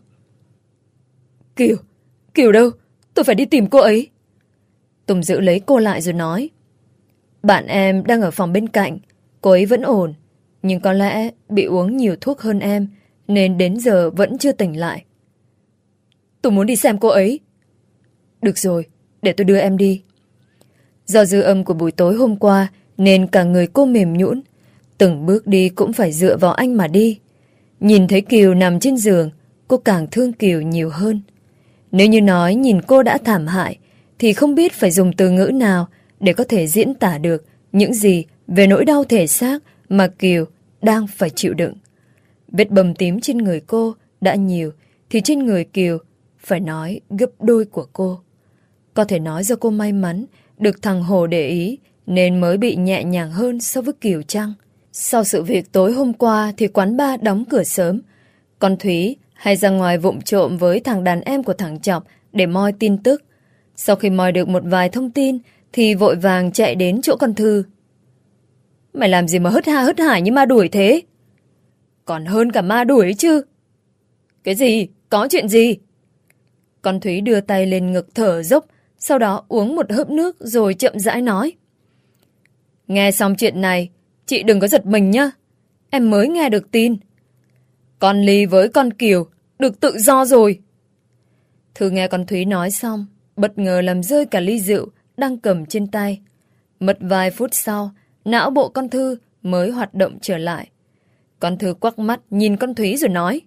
Kiều, Kiều đâu? Tôi phải đi tìm cô ấy. Tùng giữ lấy cô lại rồi nói. Bạn em đang ở phòng bên cạnh. Cô ấy vẫn ổn, nhưng có lẽ bị uống nhiều thuốc hơn em, nên đến giờ vẫn chưa tỉnh lại. Tôi muốn đi xem cô ấy. Được rồi, để tôi đưa em đi. Do dư âm của buổi tối hôm qua nên cả người cô mềm nhũn, từng bước đi cũng phải dựa vào anh mà đi. Nhìn thấy Kiều nằm trên giường, cô càng thương Kiều nhiều hơn. Nếu như nói nhìn cô đã thảm hại, thì không biết phải dùng từ ngữ nào để có thể diễn tả được những gì về nỗi đau thể xác mà Kiều đang phải chịu đựng. Vết bầm tím trên người cô đã nhiều, thì trên người Kiều phải nói gấp đôi của cô. Có thể nói do cô may mắn được thằng Hồ để ý nên mới bị nhẹ nhàng hơn so với Kiều chăng? Sau sự việc tối hôm qua thì quán bar đóng cửa sớm. Con Thúy hay ra ngoài vụng trộm với thằng đàn em của thằng Chọc để moi tin tức. Sau khi moi được một vài thông tin thì vội vàng chạy đến chỗ con Thư. Mày làm gì mà hớt ha hớt hải như ma đuổi thế? Còn hơn cả ma đuổi ấy chứ. Cái gì? Có chuyện gì? Con Thúy đưa tay lên ngực thở dốc, sau đó uống một hớp nước rồi chậm rãi nói. Nghe xong chuyện này, chị đừng có giật mình nhá. Em mới nghe được tin. Con Ly với con Kiều được tự do rồi. Thư nghe con Thúy nói xong, bất ngờ làm rơi cả ly rượu đang cầm trên tay. Mất vài phút sau, não bộ con Thư mới hoạt động trở lại. Con Thư quắc mắt nhìn con Thúy rồi nói.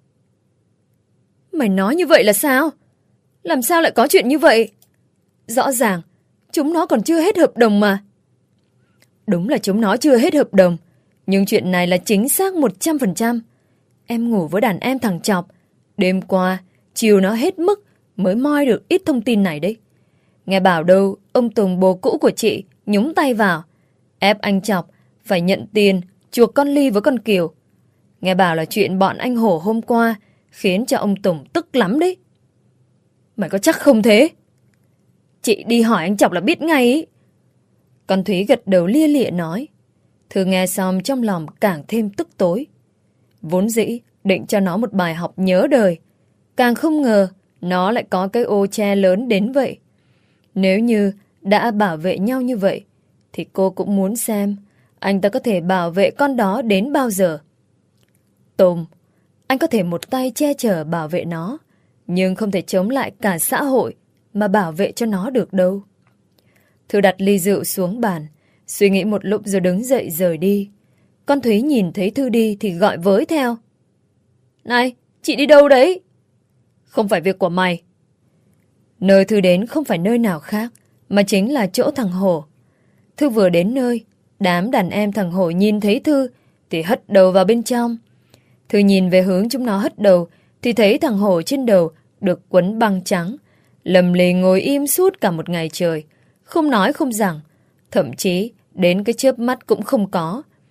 Mày nói như vậy là sao? Làm sao lại có chuyện như vậy? Rõ ràng, chúng nó còn chưa hết hợp đồng mà. Đúng là chúng nó chưa hết hợp đồng, nhưng chuyện này là chính xác một trăm phần trăm. Em ngủ với đàn em thằng Chọc. Đêm qua, chiều nó hết mức mới moi được ít thông tin này đấy. Nghe bảo đâu, ông Tùng bồ cũ của chị nhúng tay vào, ép anh Chọc phải nhận tiền chuộc con Ly với con Kiều. Nghe bảo là chuyện bọn anh Hổ hôm qua khiến cho ông Tùng tức lắm đấy. Mày có chắc không thế? Chị đi hỏi anh Chọc là biết ngay ý. Con Thúy gật đầu lia lịa nói. Thư nghe xong trong lòng càng thêm tức tối. Vốn dĩ định cho nó một bài học nhớ đời, càng không ngờ nó lại có cái ô che lớn đến vậy. Nếu như đã bảo vệ nhau như vậy, thì cô cũng muốn xem anh ta có thể bảo vệ con đó đến bao giờ. Tùng, anh có thể một tay che chở bảo vệ nó, nhưng không thể chống lại cả xã hội mà bảo vệ cho nó được đâu. Thư đặt ly rượu xuống bàn, suy nghĩ một lúc rồi đứng dậy rời đi. Con Thúy nhìn thấy Thư đi thì gọi với theo. Này, chị đi đâu đấy? Không phải việc của mày. Nơi Thư đến không phải nơi nào khác, mà chính là chỗ thằng Hổ. Thư vừa đến nơi, đám đàn em thằng Hổ nhìn thấy Thư thì hất đầu vào bên trong. Thư nhìn về hướng chúng nó hất đầu thì thấy thằng Hổ trên đầu được quấn băng trắng, lầm lì ngồi im suốt cả một ngày trời, không nói không rằng, thậm chí đến cái chớp mắt cũng không có.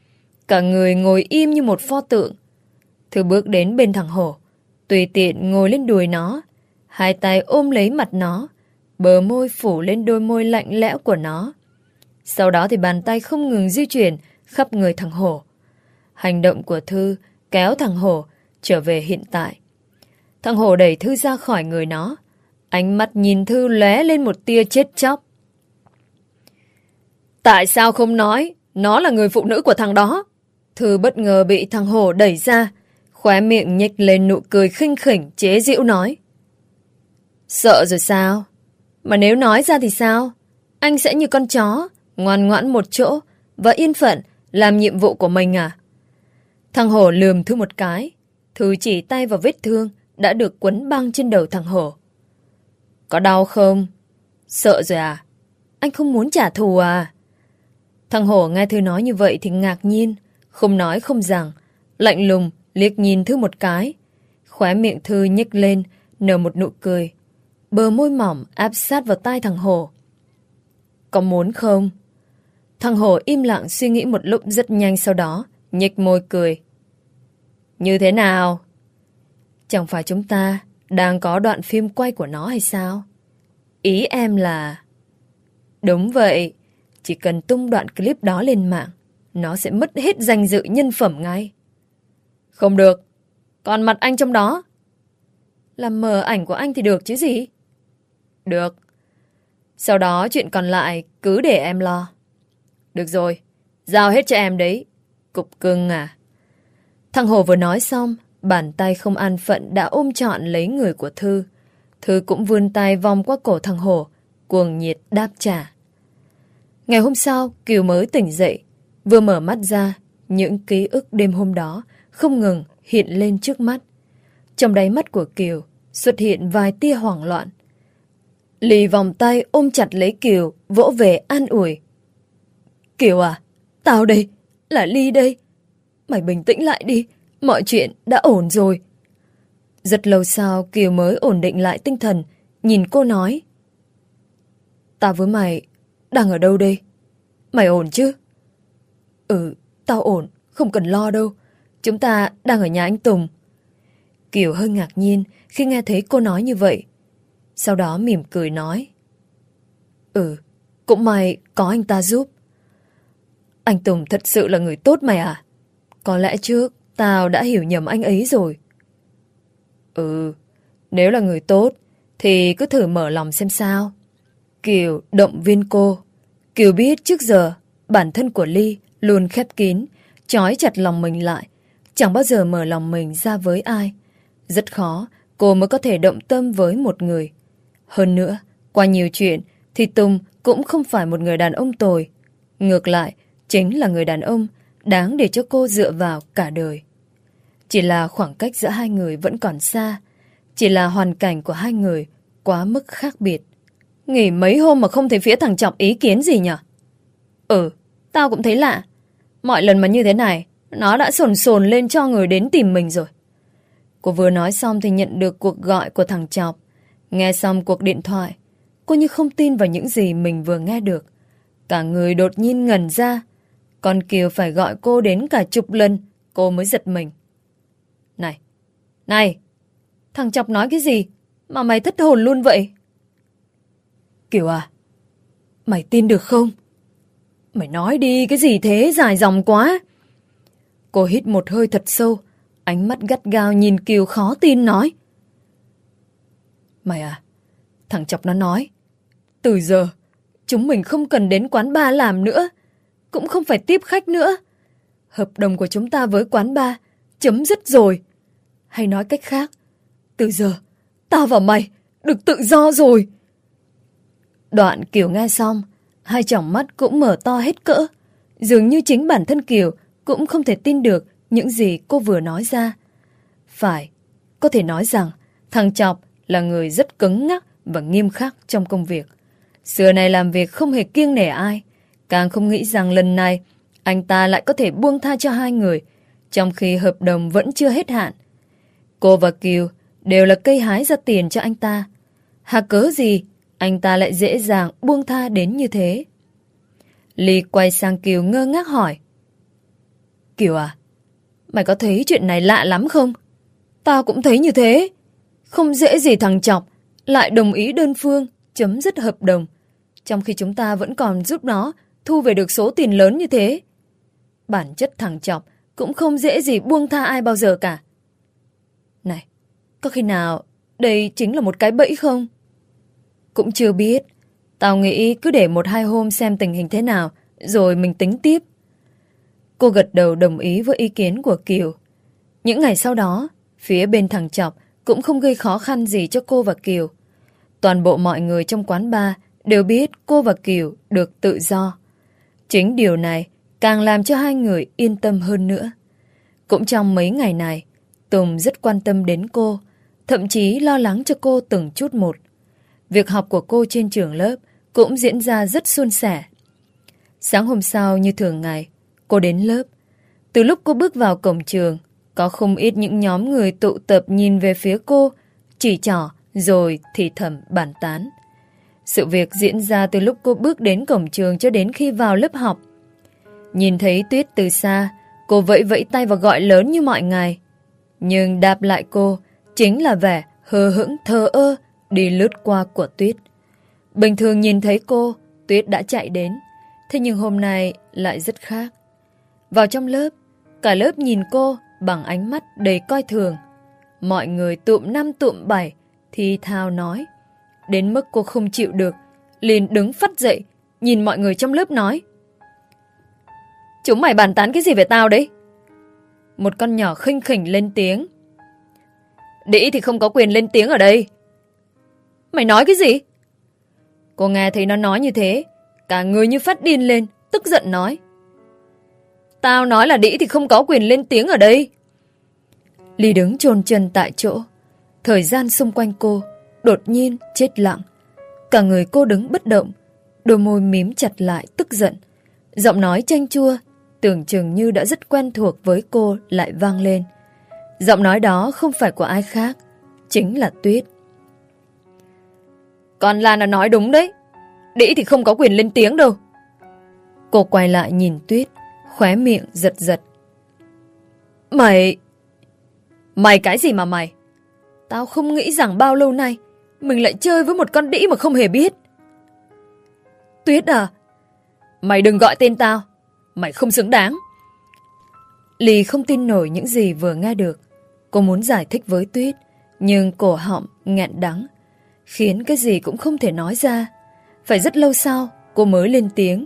Cả người ngồi im như một pho tượng. Thư bước đến bên thằng hổ, tùy tiện ngồi lên đùi nó, hai tay ôm lấy mặt nó, bờ môi phủ lên đôi môi lạnh lẽo của nó. Sau đó thì bàn tay không ngừng di chuyển khắp người thằng hổ. Hành động của Thư kéo thằng hổ trở về hiện tại. Thằng hổ đẩy Thư ra khỏi người nó. Ánh mắt nhìn Thư lóe lên một tia chết chóc. Tại sao không nói nó là người phụ nữ của thằng đó? Thư bất ngờ bị thằng hổ đẩy ra, khóe miệng nhếch lên nụ cười khinh khỉnh chế giễu nói. Sợ rồi sao? Mà nếu nói ra thì sao? Anh sẽ như con chó, ngoan ngoãn một chỗ và yên phận làm nhiệm vụ của mình à? Thằng hổ lườm Thư một cái. Thư chỉ tay vào vết thương đã được quấn băng trên đầu thằng hổ. Có đau không? Sợ rồi à? Anh không muốn trả thù à? Thằng hổ nghe Thư nói như vậy thì ngạc nhiên, không nói không rằng, lạnh lùng liếc nhìn Thư một cái. Khóe miệng Thư nhếch lên, nở một nụ cười. Bờ môi mỏng áp sát vào tai thằng hổ. Có muốn không? Thằng hổ im lặng suy nghĩ một lúc rất nhanh, sau đó nhếch môi cười. Như thế nào? Chẳng phải chúng ta đang có đoạn phim quay của nó hay sao? Ý em là... Đúng vậy, chỉ cần tung đoạn clip đó lên mạng, nó sẽ mất hết danh dự nhân phẩm ngay. Không được, còn mặt anh trong đó. Làm mờ ảnh của anh thì được chứ gì? Được. Sau đó chuyện còn lại cứ để em lo. Được rồi, giao hết cho em đấy. Cục cưng à. Thằng hổ vừa nói xong, bàn tay không an phận đã ôm trọn lấy người của Thư. Thư cũng vươn tay vòng qua cổ thằng hổ, cuồng nhiệt đáp trả. Ngày hôm sau, Kiều mới tỉnh dậy. Vừa mở mắt ra, những ký ức đêm hôm đó không ngừng hiện lên trước mắt. Trong đáy mắt của Kiều xuất hiện vài tia hoảng loạn. Lì vòng tay ôm chặt lấy Kiều, vỗ về an ủi. Kiều à, tao đây, là Ly đây. Mày bình tĩnh lại đi, mọi chuyện đã ổn rồi. Rất lâu sau, Kiều mới ổn định lại tinh thần, nhìn cô nói. Tao với mày đang ở đâu đây? Mày ổn chứ? Ừ, tao ổn, không cần lo đâu. Chúng ta đang ở nhà anh Tùng. Kiều hơi ngạc nhiên khi nghe thấy cô nói như vậy. Sau đó mỉm cười nói. Ừ, cũng may có anh ta giúp. Anh Tùng thật sự là người tốt mày à? Có lẽ trước tao đã hiểu nhầm anh ấy rồi. Ừ, nếu là người tốt thì cứ thử mở lòng xem sao. Kiều động viên cô. Kiều biết trước giờ bản thân của Ly luôn khép kín, trói chặt lòng mình lại, chẳng bao giờ mở lòng mình ra với ai. Rất khó cô mới có thể động tâm với một người. Hơn nữa, qua nhiều chuyện thì Tùng cũng không phải một người đàn ông tồi. Ngược lại, chính là người đàn ông đáng để cho cô dựa vào cả đời. Chỉ là khoảng cách giữa hai người vẫn còn xa. Chỉ là hoàn cảnh của hai người quá mức khác biệt. Nghỉ mấy hôm mà không thấy phía thằng Trọng ý kiến gì nhở? Ừ, tao cũng thấy lạ. Mọi lần mà như thế này, nó đã sồn sồn lên cho người đến tìm mình rồi. Cô vừa nói xong thì nhận được cuộc gọi của thằng Chọc. Nghe xong cuộc điện thoại, cô như không tin vào những gì mình vừa nghe được. Cả người đột nhiên ngẩn ra. Con Kiều phải gọi cô đến cả chục lần, cô mới giật mình. Này, này, thằng Chọc nói cái gì mà mày thất hồn luôn vậy? Kiều à, mày tin được không? Mày nói đi, cái gì thế, dài dòng quá. Cô hít một hơi thật sâu, ánh mắt gắt gao nhìn Kiều khó tin nói. Mày à, thằng Chọc nó nói, từ giờ chúng mình không cần đến quán bar làm nữa, cũng không phải tiếp khách nữa. Hợp đồng của chúng ta với quán bar chấm dứt rồi. Hay nói cách khác, từ giờ tao và mày được tự do rồi. Đoạn Kiều nghe xong, hai tròng mắt cũng mở to hết cỡ. Dường như chính bản thân Kiều cũng không thể tin được những gì cô vừa nói ra. Phải, có thể nói rằng thằng Chọc là người rất cứng nhắc và nghiêm khắc trong công việc. Xưa này làm việc không hề kiêng nể ai, càng không nghĩ rằng lần này anh ta lại có thể buông tha cho hai người, trong khi hợp đồng vẫn chưa hết hạn. Cô và Kiều đều là cây hái ra tiền cho anh ta. Hà cớ gì anh ta lại dễ dàng buông tha đến như thế? Ly quay sang Kiều ngơ ngác hỏi. Kiều à, mày có thấy chuyện này lạ lắm không? Tao cũng thấy như thế. Không dễ gì thằng Chọc lại đồng ý đơn phương chấm dứt hợp đồng, trong khi chúng ta vẫn còn giúp nó thu về được số tiền lớn như thế. Bản chất thằng Chọc cũng không dễ gì buông tha ai bao giờ cả. Này, có khi nào đây chính là một cái bẫy không? Cũng chưa biết. Tao nghĩ cứ để một hai hôm xem tình hình thế nào, rồi mình tính tiếp. Cô gật đầu đồng ý với ý kiến của Kiều. Những ngày sau đó, phía bên thằng Chọc cũng không gây khó khăn gì cho cô và Kiều. Toàn bộ mọi người trong quán bar đều biết cô và Kiều được tự do. Chính điều này càng làm cho hai người yên tâm hơn nữa. Cũng trong mấy ngày này, Tùng rất quan tâm đến cô, thậm chí lo lắng cho cô từng chút một. Việc học của cô trên trường lớp cũng diễn ra rất suôn sẻ. Sáng hôm sau như thường ngày, cô đến lớp. Từ lúc cô bước vào cổng trường, có không ít những nhóm người tụ tập nhìn về phía cô, chỉ trỏ rồi thì thầm bàn tán. Sự việc diễn ra từ lúc cô bước đến cổng trường cho đến khi vào lớp học. Nhìn thấy Tuyết từ xa, cô vẫy vẫy tay và gọi lớn như mọi ngày. Nhưng đáp lại cô chính là vẻ hờ hững thờ ơ đi lướt qua của Tuyết. Bình thường nhìn thấy cô, Tuyết đã chạy đến. Thế nhưng hôm nay lại rất khác. Vào trong lớp, cả lớp nhìn cô bằng ánh mắt đầy coi thường. Mọi người tụm năm tụm bảy thì thào nói. Đến mức cô không chịu được, liền đứng phắt dậy, nhìn mọi người trong lớp nói: Chúng mày bàn tán cái gì về tao đấy? Một con nhỏ khinh khỉnh lên tiếng: Đĩ thì không có quyền lên tiếng ở đây. Mày nói cái gì? Cô nghe thấy nó nói như thế, cả người như phát điên lên, tức giận nói: Tao nói là Đĩ thì không có quyền lên tiếng ở đây. Ly đứng chôn chân tại chỗ. Thời gian xung quanh cô đột nhiên chết lặng. Cả người cô đứng bất động, đôi môi mím chặt lại tức giận. Giọng nói chanh chua, tưởng chừng như đã rất quen thuộc với cô lại vang lên. Giọng nói đó không phải của ai khác, chính là Tuyết. Còn Lan là nói đúng đấy, Đĩ thì không có quyền lên tiếng đâu. Cô quay lại nhìn Tuyết, khóe miệng giật giật. Mày... Mày cái gì mà mày? Tao không nghĩ rằng bao lâu nay mình lại chơi với một con đĩ mà không hề biết. Tuyết à, mày đừng gọi tên tao, mày không xứng đáng. Ly không tin nổi những gì vừa nghe được. Cô muốn giải thích với Tuyết, nhưng cổ họng nghẹn đắng, khiến cái gì cũng không thể nói ra. Phải rất lâu sau cô mới lên tiếng.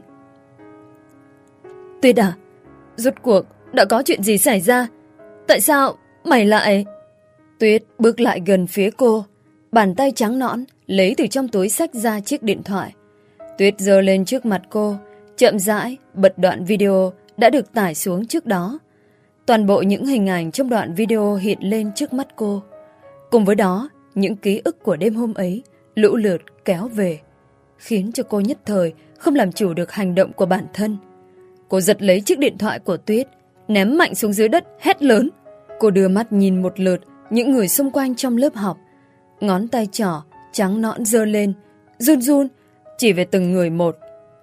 Tuyết à, rốt cuộc đã có chuyện gì xảy ra? Tại sao mày lại... Tuyết bước lại gần phía cô, bàn tay trắng nõn lấy từ trong túi xách ra chiếc điện thoại. Tuyết giơ lên trước mặt cô, chậm rãi bật đoạn video đã được tải xuống trước đó. Toàn bộ những hình ảnh trong đoạn video hiện lên trước mắt cô. Cùng với đó, những ký ức của đêm hôm ấy lũ lượt kéo về, khiến cho cô nhất thời không làm chủ được hành động của bản thân. Cô giật lấy chiếc điện thoại của Tuyết, ném mạnh xuống dưới đất, hét lớn. Cô đưa mắt nhìn một lượt những người xung quanh trong lớp học. Ngón tay trỏ trắng nõn giơ lên, run run chỉ về từng người một.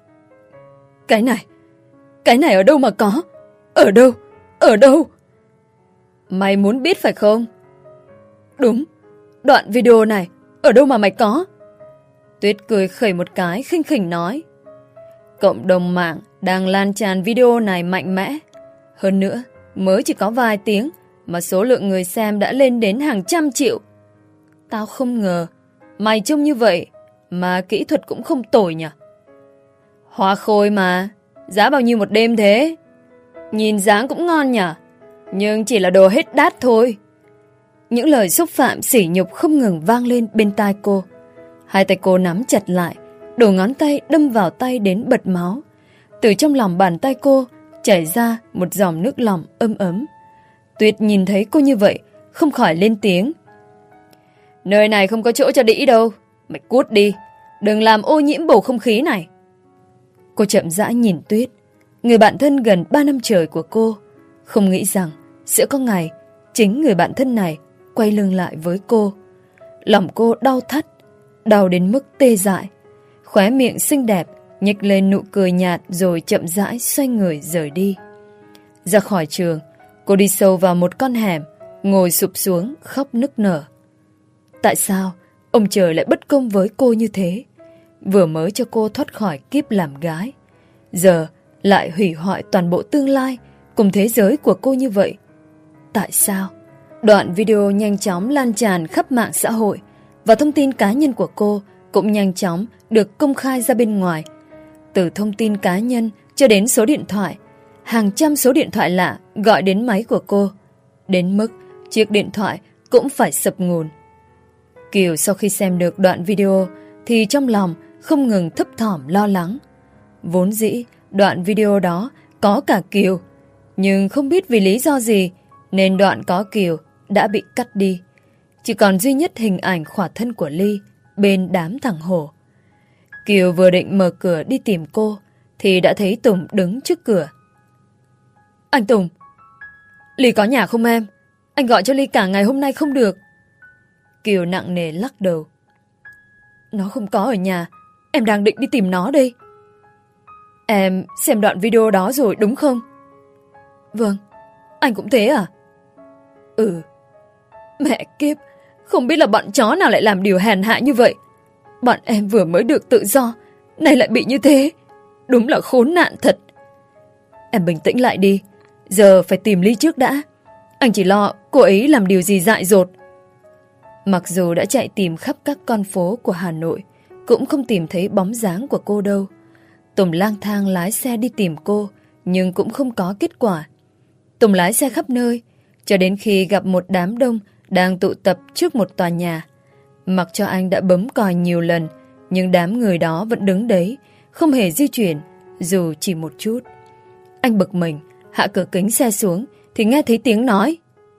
Cái này, cái này ở đâu mà có? Ở đâu? Ở đâu? Mày muốn biết phải không? Đúng, đoạn video này ở đâu mà mày có? Tuyết cười khẩy một cái, khinh khỉnh nói. Cộng đồng mạng đang lan tràn video này mạnh mẽ. Hơn nữa, mới chỉ có vài tiếng mà số lượng người xem đã lên đến hàng trăm triệu. Tao không ngờ mày trông như vậy mà kỹ thuật cũng không tồi nhỉ. Hoa khôi mà, giá bao nhiêu một đêm thế? Nhìn dáng cũng ngon nhỉ, nhưng chỉ là đồ hết đát thôi. Những lời xúc phạm sỉ nhục không ngừng vang lên bên tai cô. Hai tay cô nắm chặt lại, đầu ngón tay đâm vào tay đến bật máu. Từ trong lòng bàn tay cô chảy ra một dòng nước lòng ấm ấm. Tuyết nhìn thấy cô như vậy, không khỏi lên tiếng. Nơi này không có chỗ cho đĩ đâu, mày cút đi, đừng làm ô nhiễm bầu không khí này. Cô chậm rãi nhìn Tuyết, người bạn thân gần ba năm trời của cô. Không nghĩ rằng sẽ có ngày chính người bạn thân này quay lưng lại với cô. Lòng cô đau thắt, đau đến mức tê dại. Khóe miệng xinh đẹp nhếch lên nụ cười nhạt rồi chậm rãi xoay người rời đi. Ra khỏi trường, cô đi sâu vào một con hẻm, ngồi sụp xuống khóc nức nở. Tại sao ông trời lại bất công với cô như thế? Vừa mới cho cô thoát khỏi kiếp làm gái, giờ lại hủy hoại toàn bộ tương lai cùng thế giới của cô như vậy. Tại sao? Đoạn video nhanh chóng lan tràn khắp mạng xã hội và thông tin cá nhân của cô cũng nhanh chóng được công khai ra bên ngoài. Từ thông tin cá nhân cho đến số điện thoại, hàng trăm số điện thoại lạ gọi đến máy của cô, đến mức chiếc điện thoại cũng phải sập nguồn. Kiều sau khi xem được đoạn video thì trong lòng không ngừng thấp thỏm lo lắng. Vốn dĩ đoạn video đó có cả Kiều, nhưng không biết vì lý do gì nên đoạn có Kiều đã bị cắt đi. Chỉ còn duy nhất hình ảnh khỏa thân của Ly bên đám thằng hổ. Kiều vừa định mở cửa đi tìm cô thì đã thấy Tùng đứng trước cửa. Anh Tùng, Ly có nhà không em? Anh gọi cho Ly cả ngày hôm nay không được. Kiều nặng nề lắc đầu. Nó không có ở nhà, em đang định đi tìm nó đây. Em xem đoạn video đó rồi đúng không? Vâng, anh cũng thế à? Ừ. Mẹ kiếp, không biết là bọn chó nào lại làm điều hèn hạ như vậy. Bọn em vừa mới được tự do, nay lại bị như thế. Đúng là khốn nạn thật. Em bình tĩnh lại đi, giờ phải tìm Ly trước đã. Anh chỉ lo cô ấy làm điều gì dại dột. Mặc dù đã chạy tìm khắp các con phố của Hà Nội, cũng không tìm thấy bóng dáng của cô đâu. Tùng lang thang lái xe đi tìm cô, nhưng cũng không có kết quả. Tùng lái xe khắp nơi, cho đến khi gặp một đám đông đang tụ tập trước một tòa nhà. Mặc cho anh đã bấm còi nhiều lần, nhưng đám người đó vẫn đứng đấy, không hề di chuyển, dù chỉ một chút. Anh bực mình, hạ cửa kính xe xuống, thì nghe thấy tiếng nói.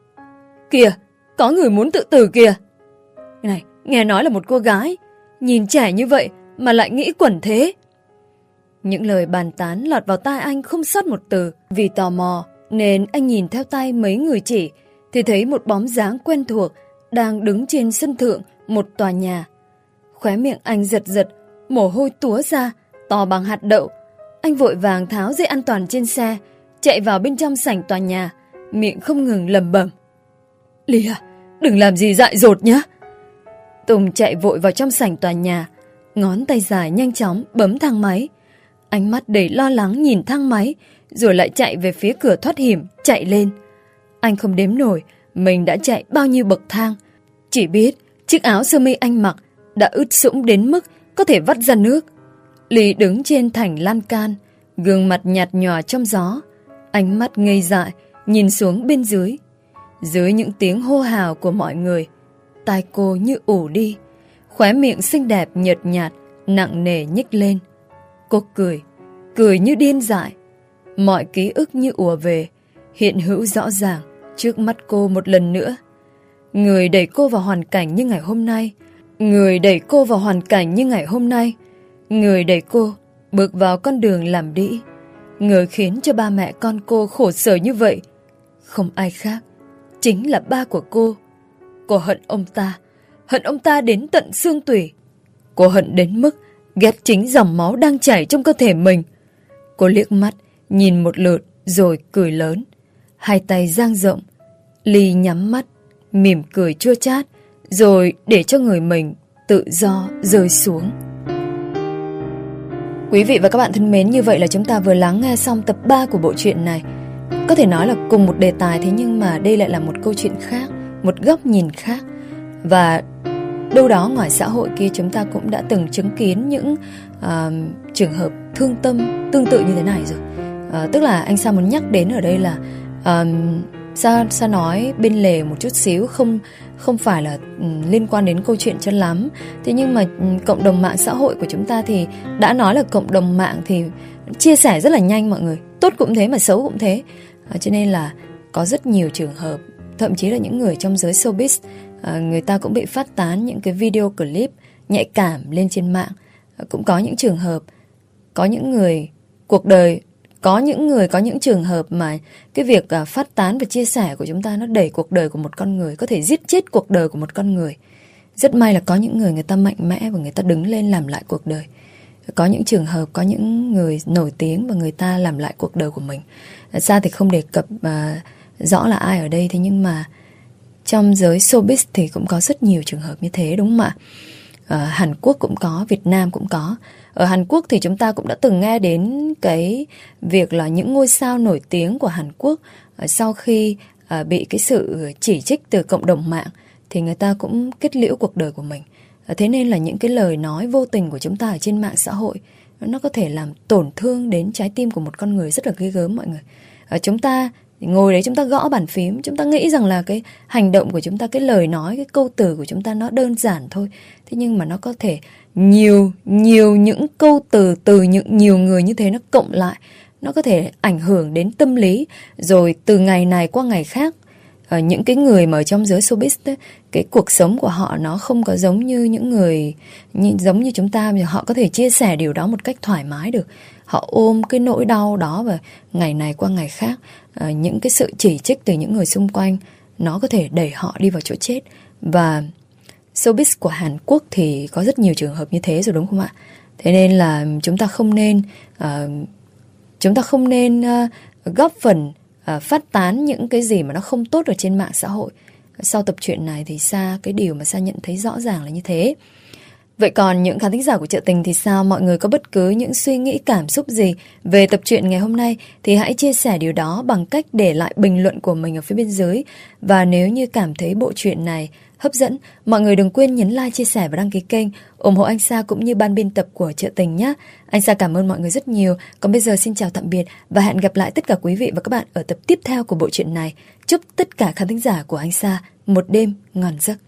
Kìa, có người muốn tự tử kìa. Này, nghe nói là một cô gái, nhìn trẻ như vậy mà lại nghĩ quẩn thế. Những lời bàn tán lọt vào tai anh không sót một từ. Vì tò mò nên anh nhìn theo tay mấy người chỉ, thì thấy một bóng dáng quen thuộc đang đứng trên sân thượng một tòa nhà. Khóe miệng anh giật giật, mồ hôi túa ra, to bằng hạt đậu. Anh vội vàng tháo dây an toàn trên xe, chạy vào bên trong sảnh tòa nhà, miệng không ngừng lẩm bẩm. Ly à, đừng làm gì dại dột nhé. Tùng chạy vội vào trong sảnh tòa nhà, ngón tay dài nhanh chóng bấm thang máy. Ánh mắt đầy lo lắng nhìn thang máy, rồi lại chạy về phía cửa thoát hiểm, chạy lên. Anh không đếm nổi mình đã chạy bao nhiêu bậc thang, chỉ biết chiếc áo sơ mi anh mặc đã ướt sũng đến mức có thể vắt ra nước. Ly đứng trên thành lan can, gương mặt nhạt nhòa trong gió, ánh mắt ngây dại nhìn xuống bên dưới. Dưới những tiếng hô hào của mọi người, tai cô như ù đi, khóe miệng xinh đẹp nhợt nhạt nặng nề nhích lên. Cô cười, cười như điên dại. Mọi ký ức như ùa về, hiện hữu rõ ràng trước mắt cô một lần nữa. Người đẩy cô vào hoàn cảnh như ngày hôm nay, người đẩy cô vào hoàn cảnh như ngày hôm nay, người đẩy cô bước vào con đường làm đĩ, người khiến cho ba mẹ con cô khổ sở như vậy. Không ai khác, chính là ba của cô. Cô hận ông ta, hận ông ta đến tận xương tủy. Cô hận đến mức ghét chính dòng máu đang chảy trong cơ thể mình. Cô liếc mắt, nhìn một lượt rồi cười lớn, hai tay dang rộng. Ly nhắm mắt, mỉm cười chua chát, rồi để cho người mình tự do rơi xuống. Quý vị và các bạn thân mến, như vậy là chúng ta vừa lắng nghe xong tập ba của bộ truyện này. Có thể nói là cùng một đề tài, thế nhưng mà đây lại là một câu chuyện khác, một góc nhìn khác. Và đâu đó ngoài xã hội kia chúng ta cũng đã từng chứng kiến những uh, trường hợp thương tâm tương tự như thế này rồi. Uh, tức là anh Sa muốn nhắc đến ở đây là uh, Sa, Sa nói bên lề một chút xíu, không không phải là um, liên quan đến câu chuyện cho lắm. Thế nhưng mà um, cộng đồng mạng xã hội của chúng ta thì đã nói là cộng đồng mạng thì chia sẻ rất là nhanh mọi người. Tốt cũng thế mà xấu cũng thế. Uh, cho nên là có rất nhiều trường hợp, thậm chí là những người trong giới showbiz, uh, người ta cũng bị phát tán những cái video clip nhạy cảm lên trên mạng. Uh, cũng có những trường hợp, có những người cuộc đời, có những người, có những trường hợp mà cái việc uh, phát tán và chia sẻ của chúng ta nó đẩy cuộc đời của một con người, có thể giết chết cuộc đời của một con người. Rất may là có những người người ta mạnh mẽ và người ta đứng lên làm lại cuộc đời. Có những trường hợp, có những người nổi tiếng và người ta làm lại cuộc đời của mình. Sa thì không đề cập uh, rõ là ai ở đây, thế nhưng mà trong giới showbiz thì cũng có rất nhiều trường hợp như thế, đúng không ạ? Ở Hàn Quốc cũng có, Việt Nam cũng có. Ở Hàn Quốc thì chúng ta cũng đã từng nghe đến cái việc là những ngôi sao nổi tiếng của Hàn Quốc sau khi uh, bị cái sự chỉ trích từ cộng đồng mạng thì người ta cũng kết liễu cuộc đời của mình. Uh, thế nên là những cái lời nói vô tình của chúng ta ở trên mạng xã hội nó có thể làm tổn thương đến trái tim của một con người rất là ghê gớm mọi người. Uh, chúng ta ngồi đấy, chúng ta gõ bàn phím, chúng ta nghĩ rằng là cái hành động của chúng ta, cái lời nói, cái câu từ của chúng ta nó đơn giản thôi. Thế nhưng mà nó có thể nhiều, nhiều những câu từ từ những nhiều người như thế nó cộng lại, nó có thể ảnh hưởng đến tâm lý. Rồi từ ngày này qua ngày khác, ở những cái người mà ở trong giới showbiz ấy, cái cuộc sống của họ nó không có giống như những người như, giống như chúng ta, mà họ có thể chia sẻ điều đó một cách thoải mái được. Họ ôm cái nỗi đau đó và ngày này qua ngày khác, à, những cái sự chỉ trích từ những người xung quanh nó có thể đẩy họ đi vào chỗ chết. Và showbiz của Hàn Quốc thì có rất nhiều trường hợp như thế rồi, đúng không ạ? Thế nên là chúng ta không nên uh, chúng ta không nên uh, góp phần uh, phát tán những cái gì mà nó không tốt ở trên mạng xã hội. Sau tập truyện này thì Sa, cái điều mà Sa nhận thấy rõ ràng là như thế. Vậy còn những khán thính giả của Chợ Tình thì sao? Mọi người có bất cứ những suy nghĩ, cảm xúc gì về tập truyện ngày hôm nay thì hãy chia sẻ điều đó bằng cách để lại bình luận của mình ở phía bên dưới. Và nếu như cảm thấy bộ truyện này hấp dẫn, mọi người đừng quên nhấn like, chia sẻ và đăng ký kênh, ủng hộ anh Sa cũng như ban biên tập của Chợ Tình nhé. Anh Sa cảm ơn mọi người rất nhiều. Còn bây giờ xin chào tạm biệt và hẹn gặp lại tất cả quý vị và các bạn ở tập tiếp theo của bộ truyện này. Chúc tất cả khán thính giả của anh Sa một đêm ngon giấc.